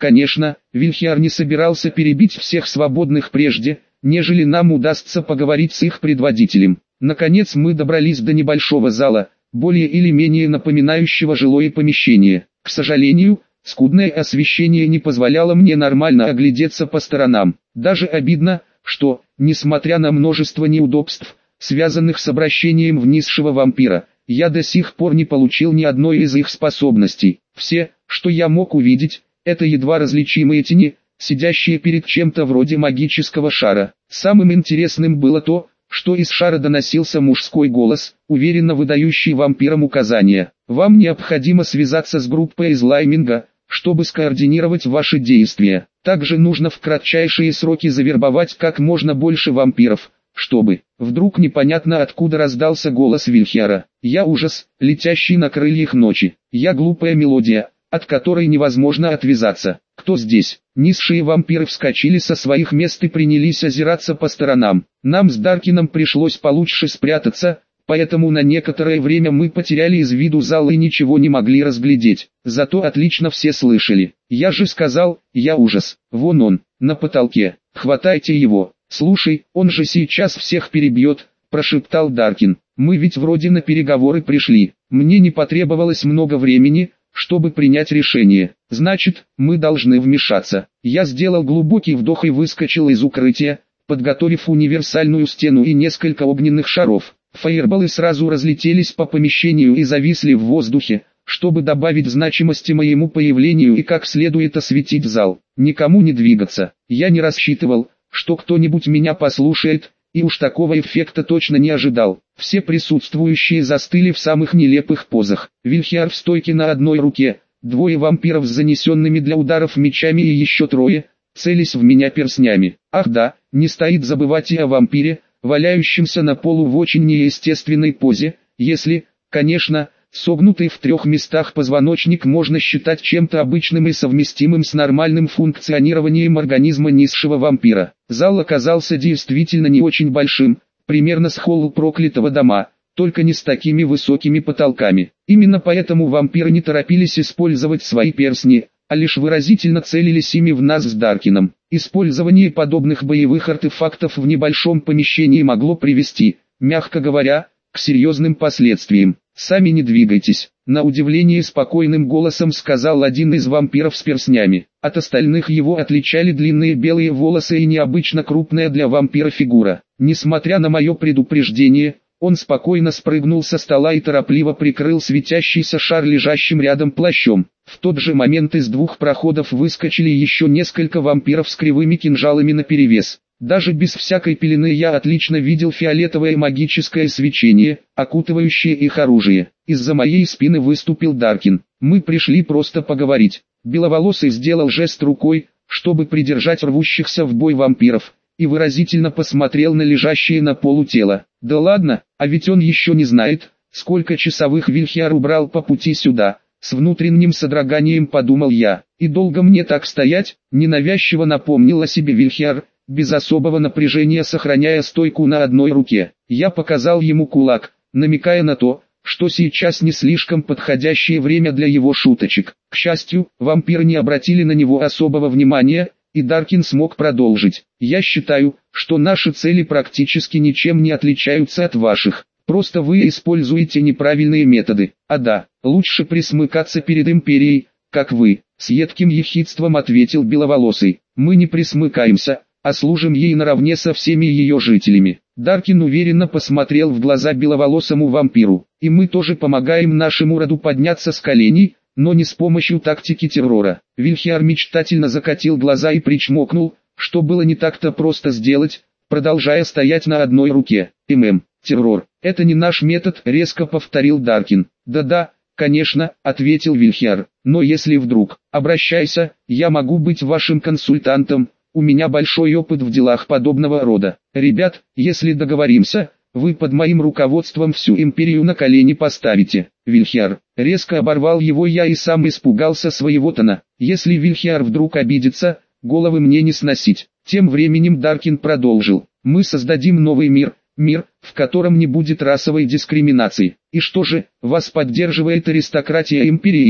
Конечно, Вильхиар не собирался перебить всех свободных прежде, нежели нам удастся поговорить с их предводителем. Наконец мы добрались до небольшого зала, более или менее напоминающего жилое помещение. К сожалению, скудное освещение не позволяло мне нормально оглядеться по сторонам. Даже обидно, что, несмотря на множество неудобств, связанных с обращением в низшего вампира, я до сих пор не получил ни одной из их способностей. Все, что я мог увидеть, это едва различимые тени, сидящие перед чем-то вроде магического шара. Самым интересным было то, что из шара доносился мужской голос, уверенно выдающий вампирам указания. «Вам необходимо связаться с группой из Лайминга, чтобы скоординировать ваши действия. Также нужно в кратчайшие сроки завербовать как можно больше вампиров, чтобы...» Вдруг непонятно откуда раздался голос Вильхиара. «Я ужас, летящий на крыльях ночи. Я глупая мелодия, от которой невозможно отвязаться. Кто здесь?» Низшие вампиры вскочили со своих мест и принялись озираться по сторонам. Нам с Даркином пришлось получше спрятаться, поэтому на некоторое время мы потеряли из виду зал и ничего не могли разглядеть. Зато отлично все слышали. «Я же сказал, я ужас. Вон он, на потолке. Хватайте его. Слушай, он же сейчас всех перебьет», – прошептал Даркин. «Мы ведь вроде на переговоры пришли. Мне не потребовалось много времени, чтобы принять решение. Значит, мы должны вмешаться». Я сделал глубокий вдох и выскочил из укрытия, подготовив универсальную стену и несколько огненных шаров. Фаерболы сразу разлетелись по помещению и зависли в воздухе, чтобы добавить значимости моему появлению и как следует осветить зал. Никому не двигаться. Я не рассчитывал, что кто-нибудь меня послушает, и уж такого эффекта точно не ожидал. Все присутствующие застыли в самых нелепых позах. Вильхиар в стойке на одной руке, двое вампиров с занесенными для ударов мечами и еще трое, целясь в меня перстнями. Ах да, не стоит забывать и о вампире, валяющемся на полу в очень неестественной позе, если, конечно, согнутый в трех местах позвоночник можно считать чем-то обычным и совместимым с нормальным функционированием организма низшего вампира. Зал оказался действительно не очень большим, примерно с холл проклятого дома, только не с такими высокими потолками. Именно поэтому вампиры не торопились использовать свои перстни, а лишь выразительно целились ими в нас с Даркином. Использование подобных боевых артефактов в небольшом помещении могло привести, мягко говоря, к серьезным последствиям. «Сами не двигайтесь», — на удивление спокойным голосом сказал один из вампиров с перстнями. От остальных его отличали длинные белые волосы и необычно крупная для вампира фигура. Несмотря на мое предупреждение, он спокойно спрыгнул со стола и торопливо прикрыл светящийся шар лежащим рядом плащом. В тот же момент из двух проходов выскочили еще несколько вампиров с кривыми кинжалами наперевес. Даже без всякой пелены я отлично видел фиолетовое магическое свечение, окутывающее их оружие. Из-за моей спины выступил Даркин. Мы пришли просто поговорить. Беловолосый сделал жест рукой, чтобы придержать рвущихся в бой вампиров, и выразительно посмотрел на лежащее на полу тело. Да ладно, а ведь он еще не знает, сколько часовых Вильхиар убрал по пути сюда. С внутренним содроганием подумал я. И долго мне так стоять? Ненавязчиво напомнил о себе Вильхиар, без особого напряжения сохраняя стойку на одной руке. Я показал ему кулак, намекая на то, что сейчас не слишком подходящее время для его шуточек. К счастью, вампиры не обратили на него особого внимания, и Даркин смог продолжить. «Я считаю, что наши цели практически ничем не отличаются от ваших. Просто вы используете неправильные методы. А да, лучше присмыкаться перед Империей, как вы», — с едким ехидством ответил Беловолосый. «Мы не присмыкаемся, а служим ей наравне со всеми ее жителями». Даркин уверенно посмотрел в глаза беловолосому вампиру. «И мы тоже помогаем нашему роду подняться с коленей, но не с помощью тактики террора». Вильхиар мечтательно закатил глаза и причмокнул, что было не так-то просто сделать, продолжая стоять на одной руке. «ММ, террор, это не наш метод», — резко повторил Даркин. «Да-да, конечно», — ответил Вильхиар, — «но если вдруг, обращайся, я могу быть вашим консультантом. У меня большой опыт в делах подобного рода. Ребят, если договоримся, вы под моим руководством всю империю на колени поставите». Вильхиар. Резко оборвал его я и сам испугался своего тона. Если Вильхиар вдруг обидится, головы мне не сносить. Тем временем Даркин продолжил. «Мы создадим новый мир, мир, в котором не будет расовой дискриминации. И что же, вас поддерживает аристократия империи или,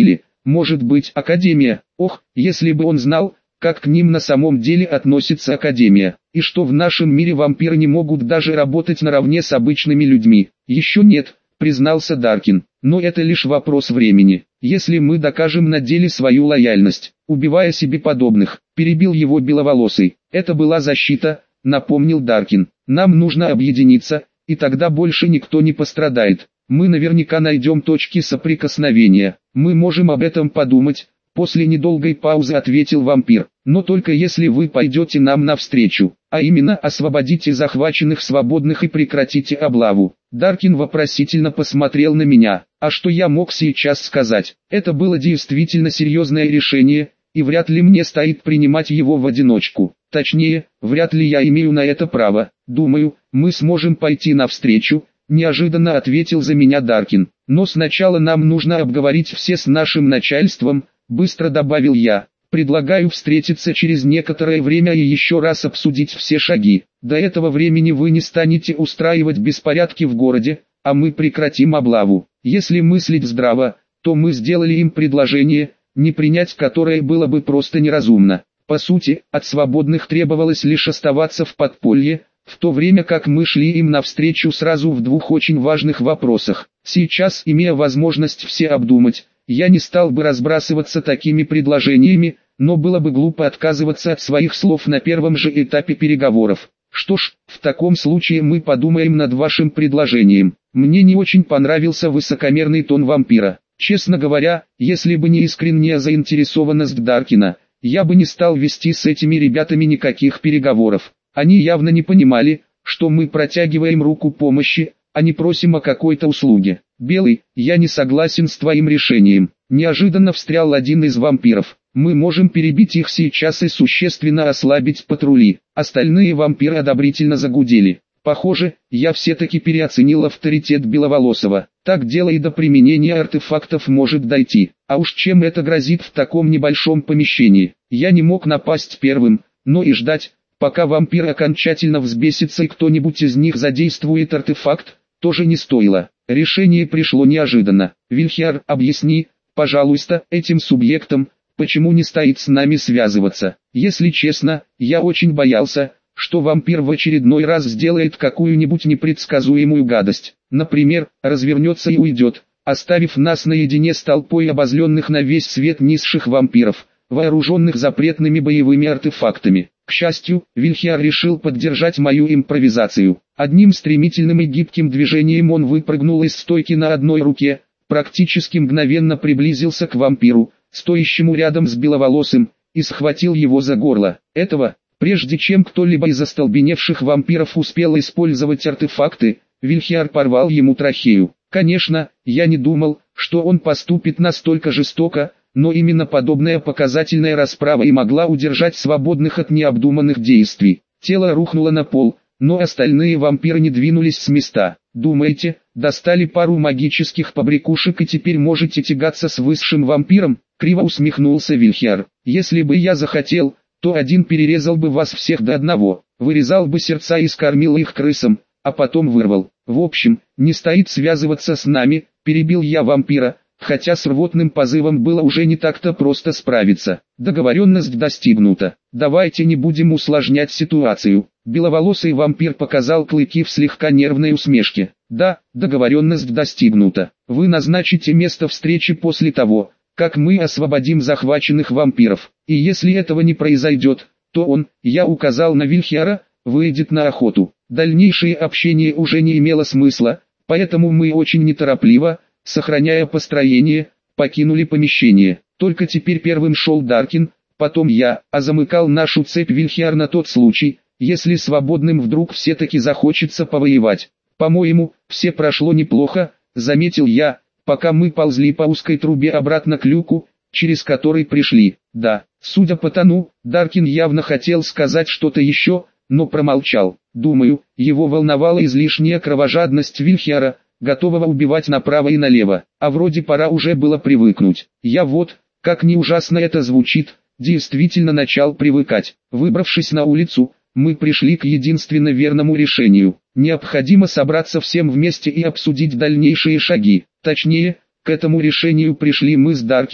может быть Академия. Ох, если бы он знал, как к ним на самом деле относится Академия, и что в нашем мире вампиры не могут даже работать наравне с обычными людьми. Еще нет, признался Даркин, но это лишь вопрос времени. Если мы докажем на деле свою лояльность, убивая себе подобных, перебил его Беловолосый. Это была защита, напомнил Даркин. Нам нужно объединиться, и тогда больше никто не пострадает. Мы наверняка найдем точки соприкосновения. Мы можем об этом подумать. После недолгой паузы ответил вампир. Но только если вы пойдете нам навстречу, а именно освободите захваченных свободных и прекратите облаву. Даркин вопросительно посмотрел на меня. А что я мог сейчас сказать? Это было действительно серьезное решение, и вряд ли мне стоит принимать его в одиночку. Точнее, вряд ли я имею на это право. Думаю, мы сможем пойти навстречу, неожиданно ответил за меня Даркин. Но сначала нам нужно обговорить все с нашим начальством, быстро добавил я. Предлагаю встретиться через некоторое время и еще раз обсудить все шаги. До этого времени вы не станете устраивать беспорядки в городе, а мы прекратим облаву. Если мыслить здраво, то мы сделали им предложение, не принять которое было бы просто неразумно. По сути, от свободных требовалось лишь оставаться в подполье, в то время как мы шли им навстречу сразу в двух очень важных вопросах. Сейчас, имея возможность все обдумать, я не стал бы разбрасываться такими предложениями, но было бы глупо отказываться от своих слов на первом же этапе переговоров. Что ж, в таком случае мы подумаем над вашим предложением. Мне не очень понравился высокомерный тон вампира. Честно говоря, если бы не искренняя заинтересованность Даркина, я бы не стал вести с этими ребятами никаких переговоров. Они явно не понимали, что мы протягиваем руку помощи, а не просим о какой-то услуге. «Белый, я не согласен с твоим решением», — неожиданно встрял один из вампиров. «Мы можем перебить их сейчас и существенно ослабить патрули». Остальные вампиры одобрительно загудели. Похоже, я все-таки переоценил авторитет Беловолосого. Так дело и до применения артефактов может дойти. А уж чем это грозит в таком небольшом помещении? Я не мог напасть первым, но и ждать, пока вампир окончательно взбесится и кто-нибудь из них задействует артефакт, тоже не стоило. Решение пришло неожиданно. «Вильхиар, объясни, пожалуйста, этим субъектам, почему не стоит с нами связываться. Если честно, я очень боялся, что вампир в очередной раз сделает какую-нибудь непредсказуемую гадость. Например, развернется и уйдет, оставив нас наедине с толпой обозленных на весь свет низших вампиров, вооруженных запретными боевыми артефактами. К счастью, Вильхиар решил поддержать мою импровизацию. Одним стремительным и гибким движением он выпрыгнул из стойки на одной руке, практически мгновенно приблизился к вампиру, стоящему рядом с Беловолосым, и схватил его за горло. Этого, прежде чем кто-либо из остолбеневших вампиров успел использовать артефакты, Вильхиар порвал ему трахею. Конечно, я не думал, что он поступит настолько жестоко, но именно подобная показательная расправа и могла удержать свободных от необдуманных действий. Тело рухнуло на пол, но остальные вампиры не двинулись с места. «Думаете, достали пару магических побрякушек и теперь можете тягаться с высшим вампиром?» — криво усмехнулся Вильхиар. «Если бы я захотел, то один перерезал бы вас всех до одного, вырезал бы сердца и скормил их крысам, а потом вырвал. В общем, не стоит связываться с нами», — перебил я вампира, хотя с рвотным позывом было уже не так-то просто справиться. Договоренность достигнута. Давайте не будем усложнять ситуацию. Беловолосый вампир показал клыки в слегка нервной усмешке. Да, договоренность достигнута. Вы назначите место встречи после того, как мы освободим захваченных вампиров. И если этого не произойдет, то он, я указал на Вильхиара, выйдет на охоту. Дальнейшее общение уже не имело смысла, поэтому мы очень неторопливо, сохраняя построение, покинули помещение. Только теперь первым шел Даркин, потом я, а замыкал нашу цепь Вильхиар на тот случай, если свободным вдруг все-таки захочется повоевать. По-моему, все прошло неплохо, заметил я, пока мы ползли по узкой трубе обратно к люку, через который пришли. Да, судя по тону, Даркин явно хотел сказать что-то еще, но промолчал. Думаю, его волновала излишняя кровожадность Вильхиара, готового убивать направо и налево, а вроде пора уже было привыкнуть. Я вот, как ни ужасно это звучит, действительно начал привыкать. Выбравшись на улицу, мы пришли к единственно верному решению. Необходимо собраться всем вместе и обсудить дальнейшие шаги. Точнее, к этому решению пришли мы с Даркином,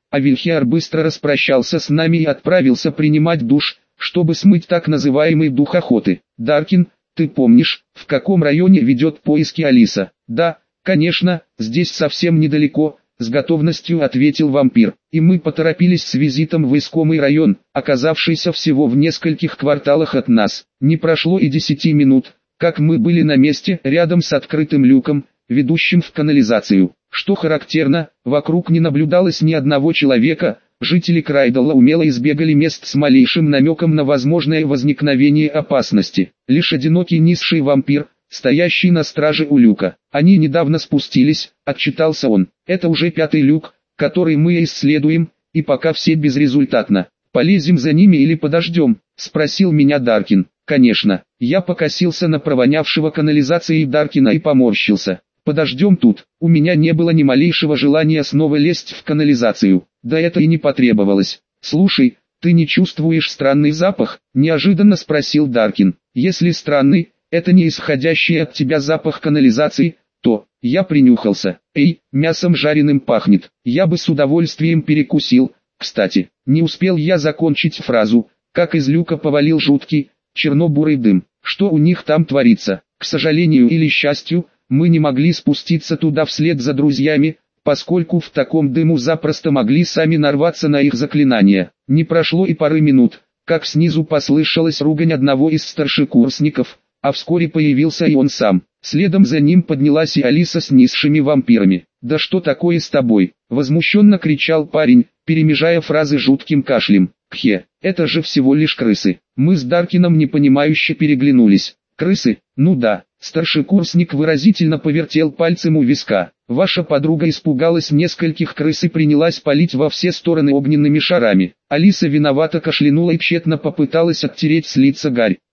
а Вильхиар быстро распрощался с нами и отправился принимать душ, чтобы смыть так называемый дух охоты. Даркин, ты помнишь, в каком районе ведет поиски Алиса? Да, конечно, здесь совсем недалеко, с готовностью ответил вампир. И мы поторопились с визитом в искомый район, оказавшийся всего в нескольких кварталах от нас. Не прошло и десяти минут, как мы были на месте, рядом с открытым люком, ведущим в канализацию. Что характерно, вокруг не наблюдалось ни одного человека. Жители Крайдала умело избегали мест с малейшим намеком на возможное возникновение опасности. Лишь одинокий низший вампир, стоящий на страже у люка. Они недавно спустились, отчитался он. Это уже пятый люк, который мы исследуем, и пока все безрезультатно. Полезем за ними или подождем? Спросил меня Даркин. Конечно, я покосился на провонявшего канализацией Даркина и поморщился. Подождем тут, у меня не было ни малейшего желания снова лезть в канализацию, да это и не потребовалось. Слушай, ты не чувствуешь странный запах? Неожиданно спросил Даркин. Если странный, это не исходящий от тебя запах канализации, то... Я принюхался. Эй, мясом жареным пахнет, я бы с удовольствием перекусил. Кстати, не успел я закончить фразу, как из люка повалил жуткий, черно-бурый дым. Что у них там творится? К сожалению или счастью, мы не могли спуститься туда вслед за друзьями, поскольку в таком дыму запросто могли сами нарваться на их заклинания. Не прошло и пары минут, как снизу послышалась ругань одного из старшекурсников, а вскоре появился и он сам. Следом за ним поднялась и Алиса с низшими вампирами. «Да что такое с тобой?» – возмущенно кричал парень, перемежая фразы жутким кашлем. «Кхе, это же всего лишь крысы». Мы с Даркином непонимающе переглянулись. «Крысы? Ну да». Старшекурсник выразительно повертел пальцем у виска. Ваша подруга испугалась нескольких крыс и принялась палить во все стороны огненными шарами. Алиса виновато кашлянула и тщетно попыталась оттереть с лица гарь.